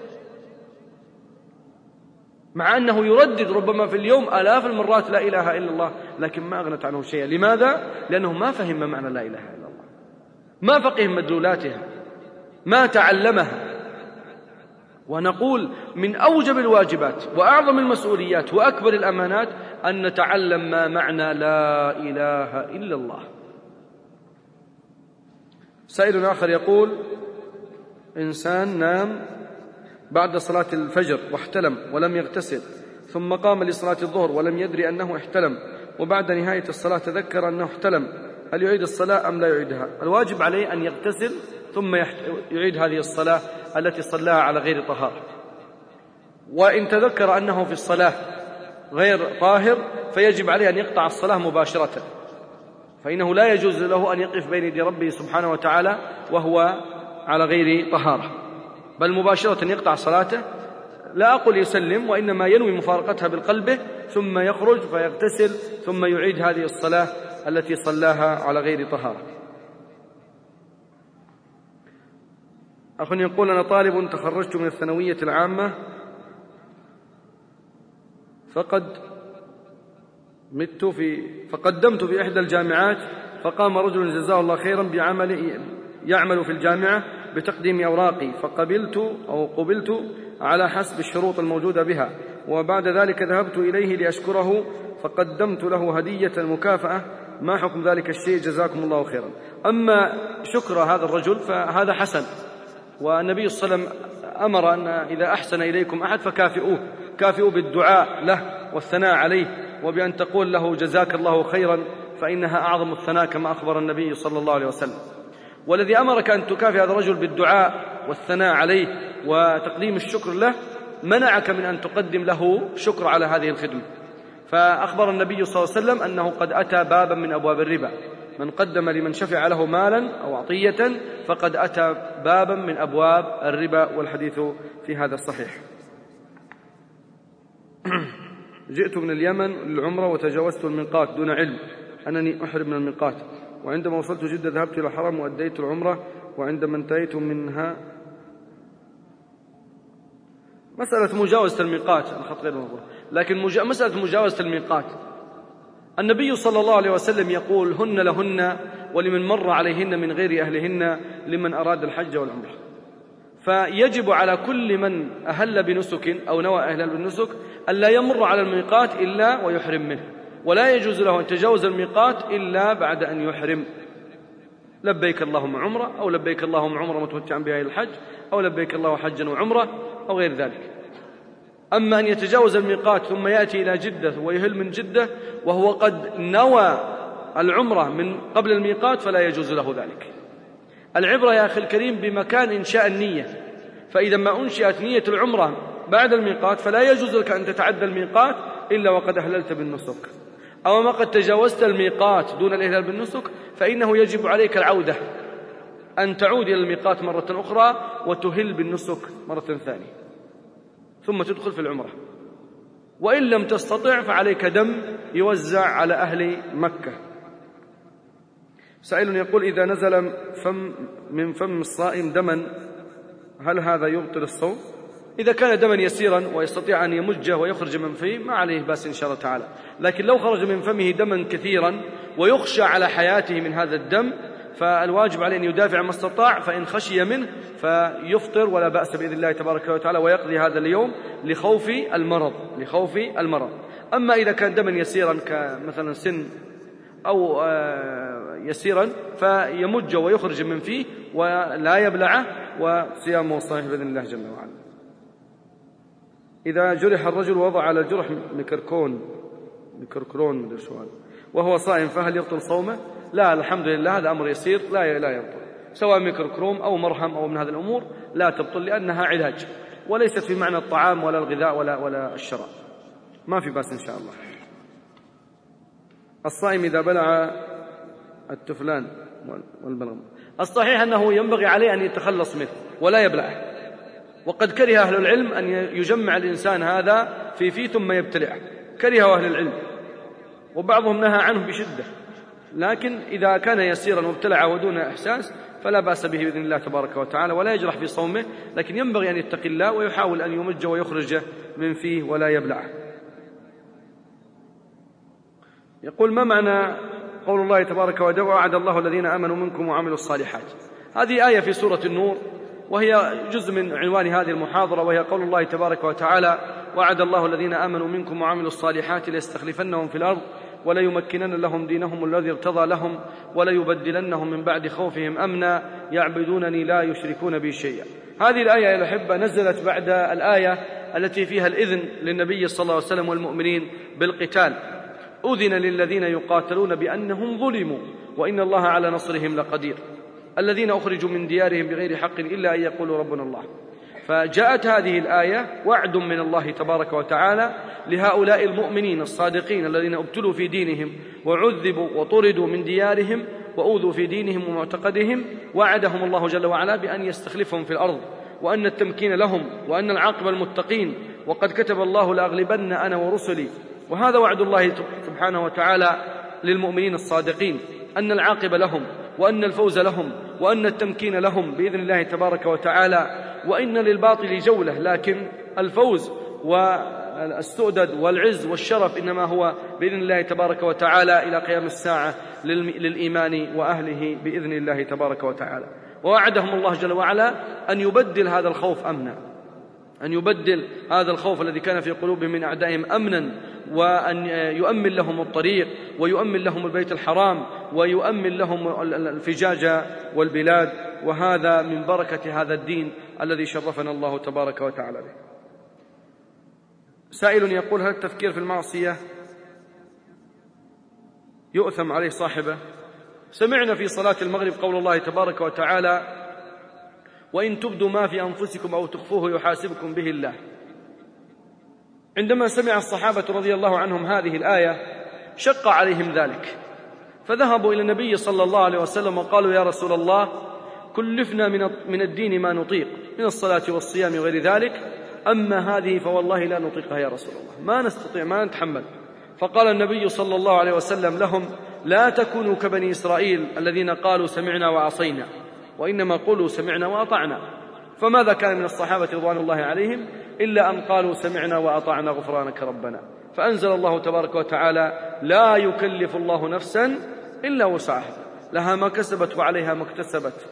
مع أنه يردد ربما في اليوم آلاف المرات لا إله إلا الله، لكن ما أغنت عنه شيئا. لماذا؟ لأنه ما فهم معنى لا إله إلا الله، ما فقه مدلولاتها، ما تعلمها. ونقول من أوجب الواجبات وأعظم المسؤوليات وأكبر الأمانات أن نتعلم ما معنى لا إله إلا الله. سائل آخر يقول: إنسان نام بعد صلاة الفجر واحتلم ولم يغتسل، ثم قام لصلاة الظهر ولم يدري أنه احتلم، وبعد نهاية الصلاة تذكر أنه احتلم، هل يعيد الصلاة أم لا يعيدها؟ الواجب عليه أن يغتسل ثم يعيد هذه الصلاة التي صلاها على غير طهارة. وإن تذكر أنه في الصلاة غير طاهر فيجب عليه أن يقطع الصلاة مباشرة، فإنه لا يجوز له أن يقف بين يدي ربه سبحانه وتعالى وهو على غير طهارة، بل مباشرة يقطع صلاته. لا أقول يسلم، وإنما ينوي مفارقتها بالقلب، ثم يخرج فيغتسل ثم يعيد هذه الصلاة التي صلاها على غير طهارة. أخ يقول: أنا طالب تخرجت من الثانوية العامة فقدمت في إحدى الجامعات، فقام رجل جزاه الله خيرا يعمل في الجامعة بتقديم أوراقي، قبلت على حسب الشروط الموجودة بها، وبعد ذلك ذهبت إليه لأشكره فقدمت له هدية مكافأة، ما حكم ذلك الشيء؟ جزاكم الله خيرا. أما شكر هذا الرجل فهذا حسن، والنبي صلى الله عليه وسلم أمر أن إذا أحسن إليكم أحد فكافئوه، كافئوا بالدعاء له والثناء عليه، وبأن تقول له جزاك الله خيرا، فإنها أعظم الثناء كما أخبر النبي صلى الله عليه وسلم. والذي أمرك أن تكافئ هذا الرجل بالدعاء والثناء عليه وتقديم الشكر له منعك من أن تقدم له شكر على هذه الخدمة. فأخبر النبي صلى الله عليه وسلم أنه قد أتى بابا من أبواب الربا، من قدم لمن شفع له مالا أو عطية فقد أتى بابا من أبواب الربا، والحديث في هذا الصحيح. جئت من اليمن للعمرة وتجاوزت الميقات دون علم أنني أحرم من الميقات، وعندما وصلت جدة ذهبت إلى الحرم وأديت العمرة، وعندما انتهيت منها مسألة مجاوزة الميقات الخط غير موضوع، لكن مسألة مجاوزة الميقات النبي صلى الله عليه وسلم يقول: هن لهن ولمن مر عليهن من غير أهلهن لمن أراد الحج والعمرة. فيجب على كل من أهل بنسك أو نوى أهل بالنسك ألا يمر على الميقات إلا ويحرم منه، ولا يجوز له أن يتجاوز الميقات إلا بعد أن يحرم. لبيك اللهم عمرة، أو لبيك اللهم عمرة متمتعا بها إلى الحج، أو لبيك الله حجا وعمرة، أو غير ذلك. أما أن يتجاوز الميقات ثم يأتي إلى جدة ويهل من جدة وهو قد نوى العمرة من قبل الميقات فلا يجوز له ذلك. العبرة يا أخي الكريم بمكان إنشاء النية، فإذا ما أنشئت نية العمرة بعد الميقات فلا يجوز لك أن تتعدى الميقات إلا وقد أهللت بالنسك، أو ما قد تجاوزت الميقات دون الإهلال بالنسك فإنه يجب عليك العودة، أن تعود إلى الميقات مرة أخرى وتهل بالنسك مرة ثانية ثم تدخل في العمرة. وإن لم تستطع فعليك دم يوزع على أهل مكة. سائل يقول: إذا نزل من فم الصائم دما هل هذا يبطل الصوم؟ إذا كان دما يسيرا ويستطيع أن يمجه ويخرج من فيه ما عليه بأس إن شاء الله تعالى، لكن لو خرج من فمه دما كثيرا ويخشى على حياته من هذا الدم فالواجب عليه أن يدافع ما استطاع، فإن خشي منه فيفطر ولا بأس بإذن الله تبارك وتعالى، ويقضي هذا اليوم لخوف المرض. أما إذا كان دما يسيرا كمثلا سن أو يسيرا فيمج ويخرج من فيه ولا يبلعه، وصيامه صحيح بإذن الله جل وعلا. إذا جرح الرجل وضع على الجرح ميكركرون وهو صائم فهل يبطل صومه؟ لا، الحمد لله، هذا أمر يسير لا يبطل، سواء ميكروكروم أو مرهم أو من هذه الأمور لا تبطل، لأنها علاج وليست في معنى الطعام ولا الغذاء ولا الشراب، ما في بأس إن شاء الله. الصائم إذا بلع التفلان والبلغم الصحيح أنه ينبغي عليه أن يتخلص منه ولا يبلعه، وقد كره أهل العلم أن يجمع الإنسان هذا في فيه ثم يبتلعه، كرهه أهل العلم وبعضهم نهى عنه بشدة، لكن إذا كان يسيرا وابتلع ودون إحساس فلا بأس به بإذن الله تبارك وتعالى، ولا يجرح في صومه، لكن ينبغي أن يتقي الله ويحاول أن يمج ويخرج من فيه ولا يبلعه. يقول: ما معنى قول الله تبارك وتعالى: وعد الله الذين آمنوا منكم وعملوا الصالحات؟ هذه آية في سورة النور، وهي جزء من عنوان هذه المحاضرة، وهي قول الله تبارك وتعالى: وعد الله الذين آمنوا منكم وعملوا الصالحات ليستخلفنهم في الأرض وليمكنن لهم دينهم الذي ارتضى لهم وليبدلنهم من بعد خوفهم أمنا يعبدونني لا يشركون بي شيئا. هذه الآية يا الأحبة نزلت بعد الآية التي فيها الإذن للنبي صلى الله عليه وسلم والمؤمنين بالقتال: أذن للذين يقاتلون بأنهم ظلموا وإن الله على نصرهم لقدير، الذين أخرجوا من ديارهم بغير حق إلا أن يقولوا ربنا الله. فجاءت هذه الآية وعد من الله تبارك وتعالى لهؤلاء المؤمنين الصادقين الذين ابتلوا في دينهم وعذبوا وطردوا من ديارهم وأوذوا في دينهم ومعتقدهم، وعدهم الله جل وعلا بأن يستخلفهم في الأرض، وأن التمكين لهم، وأن العاقبة المتقين، وقد كتب الله لأغلبن أنا ورسلي. وهذا وعد الله سبحانه وتعالى للمؤمنين الصادقين، أن العاقبة لهم، وأن الفوز لهم، وأن التمكين لهم بإذن الله تبارك وتعالى. وإن للباطل جولة، لكن الفوز والسؤدد والعز والشرف إنما هو بإذن الله تبارك وتعالى إلى قيام الساعة للإيمان وأهله بإذن الله تبارك وتعالى. ووعدهم الله جل وعلا أن يبدل هذا الخوف أمنا، أن يبدل هذا الخوف الذي كان في قلوبهم من أعدائهم أمنا، وأن يؤمن لهم الطريق، ويؤمن لهم البيت الحرام، ويؤمن لهم الفجاج والبلاد. وهذا من بركة هذا الدين الذي شرفنا الله تبارك وتعالى به. سائل يقول: هل التفكير في المعصية يؤثم عليه صاحبه؟ سمعنا في صلاة المغرب قول الله تبارك وتعالى: وإن تبدوا ما في أنفسكم أو تخفوه يحاسبكم به الله. عندما سمع الصحابة رضي الله عنهم هذه الآية شق عليهم ذلك، فذهبوا إلى النبي صلى الله عليه وسلم وقالوا: يا رسول الله، كلفنا من الدين ما نطيق من الصلاة والصيام وغير ذلك، أما هذه فوالله لا نطيقها يا رسول الله، ما نستطيع، ما نتحمل. فقال النبي صلى الله عليه وسلم لهم: لا تكونوا كبني إسرائيل الذين قالوا سمعنا وعصينا، وإنما قولوا سمعنا وأطعنا. فماذا كان من الصحابة رضوان الله عليهم إلا أن قالوا سمعنا وأطعنا غفرانك ربنا. فأنزل الله تبارك وتعالى: لا يكلف الله نفسا إلا وسعها، لها ما كسبت وعليها ما اكتسبت.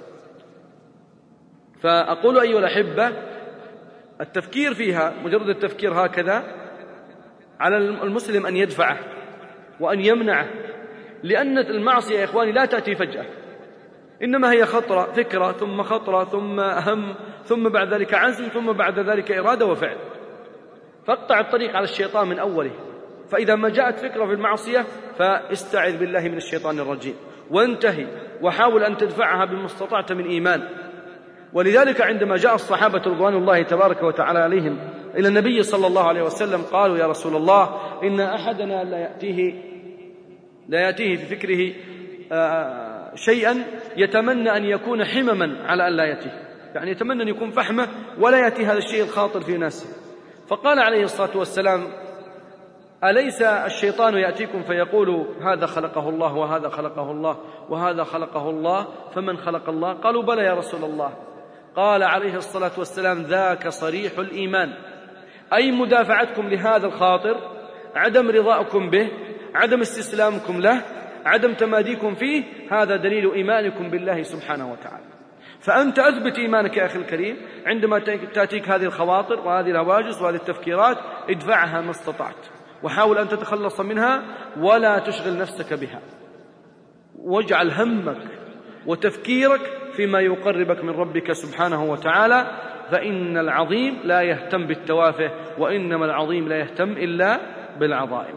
فأقول أيها الأحبة، التفكير فيها، مجرد التفكير هكذا، على المسلم أن يدفعه وأن يمنعه، لأن المعصية يا إخواني لا تأتي فجأة، إنما هي خطرة، فكرة، ثم خطرة، ثم هم، ثم بعد ذلك عزم، ثم بعد ذلك إرادة وفعل. فاقطع الطريق على الشيطان من أوله. فإذا ما جاءت فكرة في المعصية فاستعذ بالله من الشيطان الرجيم وانتهي، وحاول أن تدفعها بما استطعت من إيمان. ولذلك عندما جاء الصحابة رضوان الله تبارك وتعالى عليهم إلى النبي صلى الله عليه وسلم قالوا: يا رسول الله، إن أحدنا لا يأتيه في فكره شيئا يتمنى أن يكون حمما على أن لا يأتيه، يعني يتمنى أن يكون فحمة ولا يأتي هذا الشيء الخاطر في نفسه. فقال عليه الصلاة والسلام: أليس الشيطان يأتيكم فيقول هذا خلقه الله وهذا خلقه الله وهذا خلقه الله، فمن خلق الله؟ قالوا: بلى يا رسول الله. قال عليه الصلاة والسلام: ذاك صريح الإيمان، أي مدافعتكم لهذا الخاطر، عدم رضاءكم به، عدم استسلامكم له، عدم تماديكم فيه، هذا دليل إيمانكم بالله سبحانه وتعالى. فأنت أثبت إيمانك يا أخي الكريم عندما تأتيك هذه الخواطر وهذه الهواجس وهذه التفكيرات، ادفعها ما استطعت، وحاول أن تتخلص منها ولا تشغل نفسك بها، واجعل همك وتفكيرك فيما يقربك من ربك سبحانه وتعالى، فإن العظيم لا يهتم بالتوافه، وإنما العظيم لا يهتم إلا بالعظائم.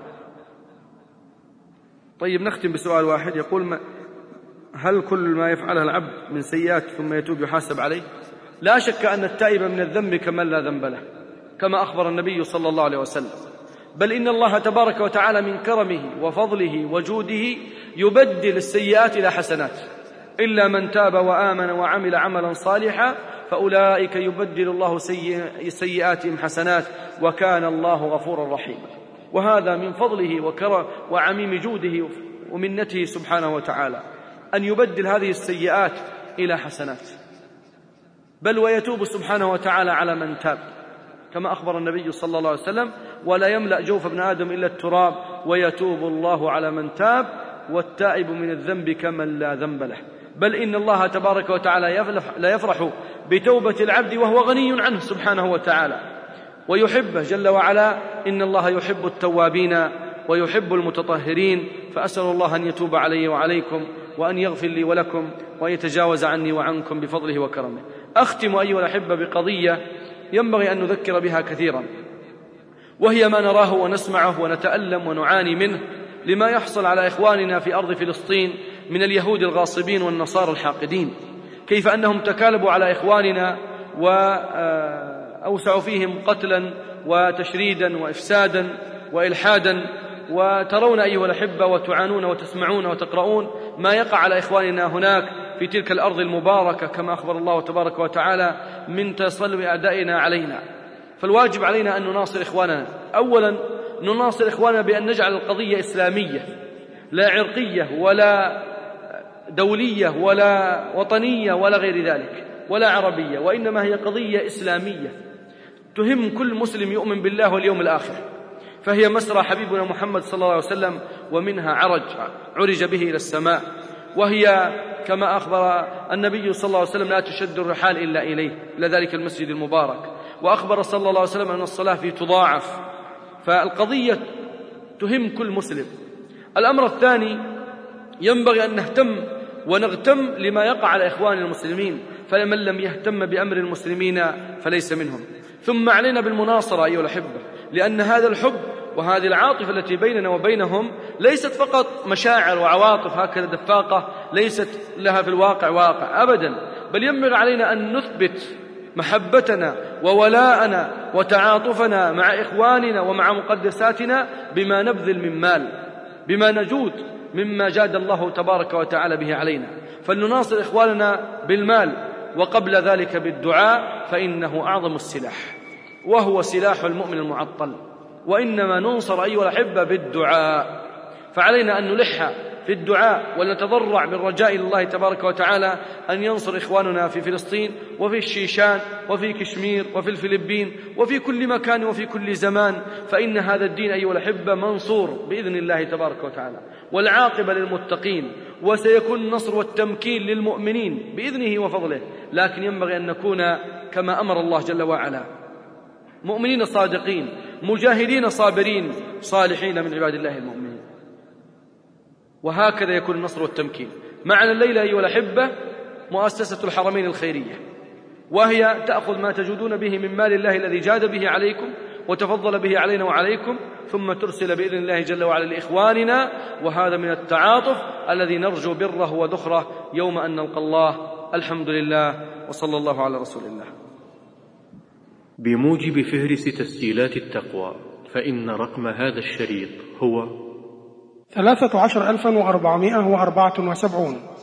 طيب، نختم بسؤال واحد يقول: هل كل ما يفعله العبد من سيئات ثم يتوب يحاسب عليه؟ لا شك أن التائب من الذنب كمن لا ذنب له، كما أخبر النبي صلى الله عليه وسلم. بل إن الله تبارك وتعالى من كرمه وفضله وجوده يبدل السيئات إلى حسنات، إلا من تاب وآمن وعمل عملا صالحا فأولئك يبدل الله سيئاتهم حسنات، وكان الله غفورا رحيما. وهذا من فضله وعميم جوده ومنته سبحانه وتعالى أن يبدل هذه السيئات إلى حسنات، بل ويتوب سبحانه وتعالى على من تاب، كما أخبر النبي صلى الله عليه وسلم: ولا يملأ جوف ابن آدم إلا التراب ويتوب الله على من تاب والتائب من الذنب كمن لا ذنب له. بل إن الله تبارك وتعالى لا يفرح بتوبة العبد وهو غني عنه سبحانه وتعالى ويحبه جل وعلا. إن الله يحب التوابين ويحب المتطهرين، فأسأل الله أن يتوب علي وعليكم وأن يغفر لي ولكم وأن يتجاوز عني وعنكم بفضله وكرمه. أختم أيها الأحبة بقضية ينبغي أن نذكر بها كثيرا، وهي ما نراه ونسمعه ونتألم ونعاني منه لما يحصل على إخواننا في أرض فلسطين من اليهود الغاصبين والنصارى الحاقدين، كيف أنهم تكالبوا على إخواننا وأوسعوا فيهم قتلا وتشريدا وإفسادا وإلحادا. وترون أيها الأحبة وتعانون وتسمعون وتقرؤون ما يقع على إخواننا هناك في تلك الأرض المباركة، كما أخبر الله تبارك وتعالى من تسلم أعدائنا علينا. فالواجب علينا أن نناصر إخواننا. أولا نناصر إخواننا بأن نجعل القضية إسلامية، لا عرقية ولا دولية ولا وطنية ولا غير ذلك ولا عربية، وإنما هي قضية إسلامية تهم كل مسلم يؤمن بالله واليوم الآخر. فهي مسرى حبيبنا محمد صلى الله عليه وسلم، ومنها عرج به إلى السماء، وهي كما أخبر النبي صلى الله عليه وسلم: لا تشد الرحال إلا إليه، إلى ذلك المسجد المبارك. وأخبر صلى الله عليه وسلم أن الصلاة فيه تضاعف. فالقضية تهم كل مسلم. الأمر الثاني، ينبغي أن نهتم ونغتم لما يقع على إخوان المسلمين، فمن لم يهتم بأمر المسلمين فليس منهم. ثم علينا بالمناصرة أيها الأحبة، لأن هذا الحب وهذه العاطفة التي بيننا وبينهم ليست فقط مشاعر وعواطف هكذا دفاقة ليست لها في الواقع واقع أبدا، بل ينبغي علينا أن نثبت محبتنا وولاءنا وتعاطفنا مع إخواننا ومع مقدساتنا بما نبذل من مال، بما نجود مما جاد الله تبارك وتعالى به علينا. فلنناصر إخواننا بالمال، وقبل ذلك بالدعاء، فإنه أعظم السلاح وهو سلاح المؤمن المعطل. وإنما ننصر أيها الأحبة بالدعاء، فعلينا أن نلح في الدعاء ونتضرع بالرجاء لله تبارك وتعالى أن ينصر إخواننا في فلسطين وفي الشيشان وفي كشمير وفي الفلبين وفي كل مكان وفي كل زمان، فإن هذا الدين أيها الأحبة منصور بإذن الله تبارك وتعالى، والعاقبة للمتقين، وسيكون النصر والتمكين للمؤمنين بإذنه وفضله. لكن ينبغي أن نكون كما أمر الله جل وعلا، مؤمنين صادقين، مجاهدين صابرين، صالحين من عباد الله المؤمنين، وهكذا يكون النصر والتمكين. معنا الليلة أيها الأحبة مؤسسة الحرمين الخيرية، وهي تأخذ ما تجودون به من مال الله الذي جاد به عليكم وتفضل به علينا وعليكم، ثم ترسل بإذن الله جل وعلا لإخواننا، وهذا من التعاطف الذي نرجو بره وذخره يوم أن نلقى الله. الحمد لله، وصلى الله على رسول الله. بموجب فهرس تسجيلات التقوى، فإن رقم هذا الشريط هو 13,474.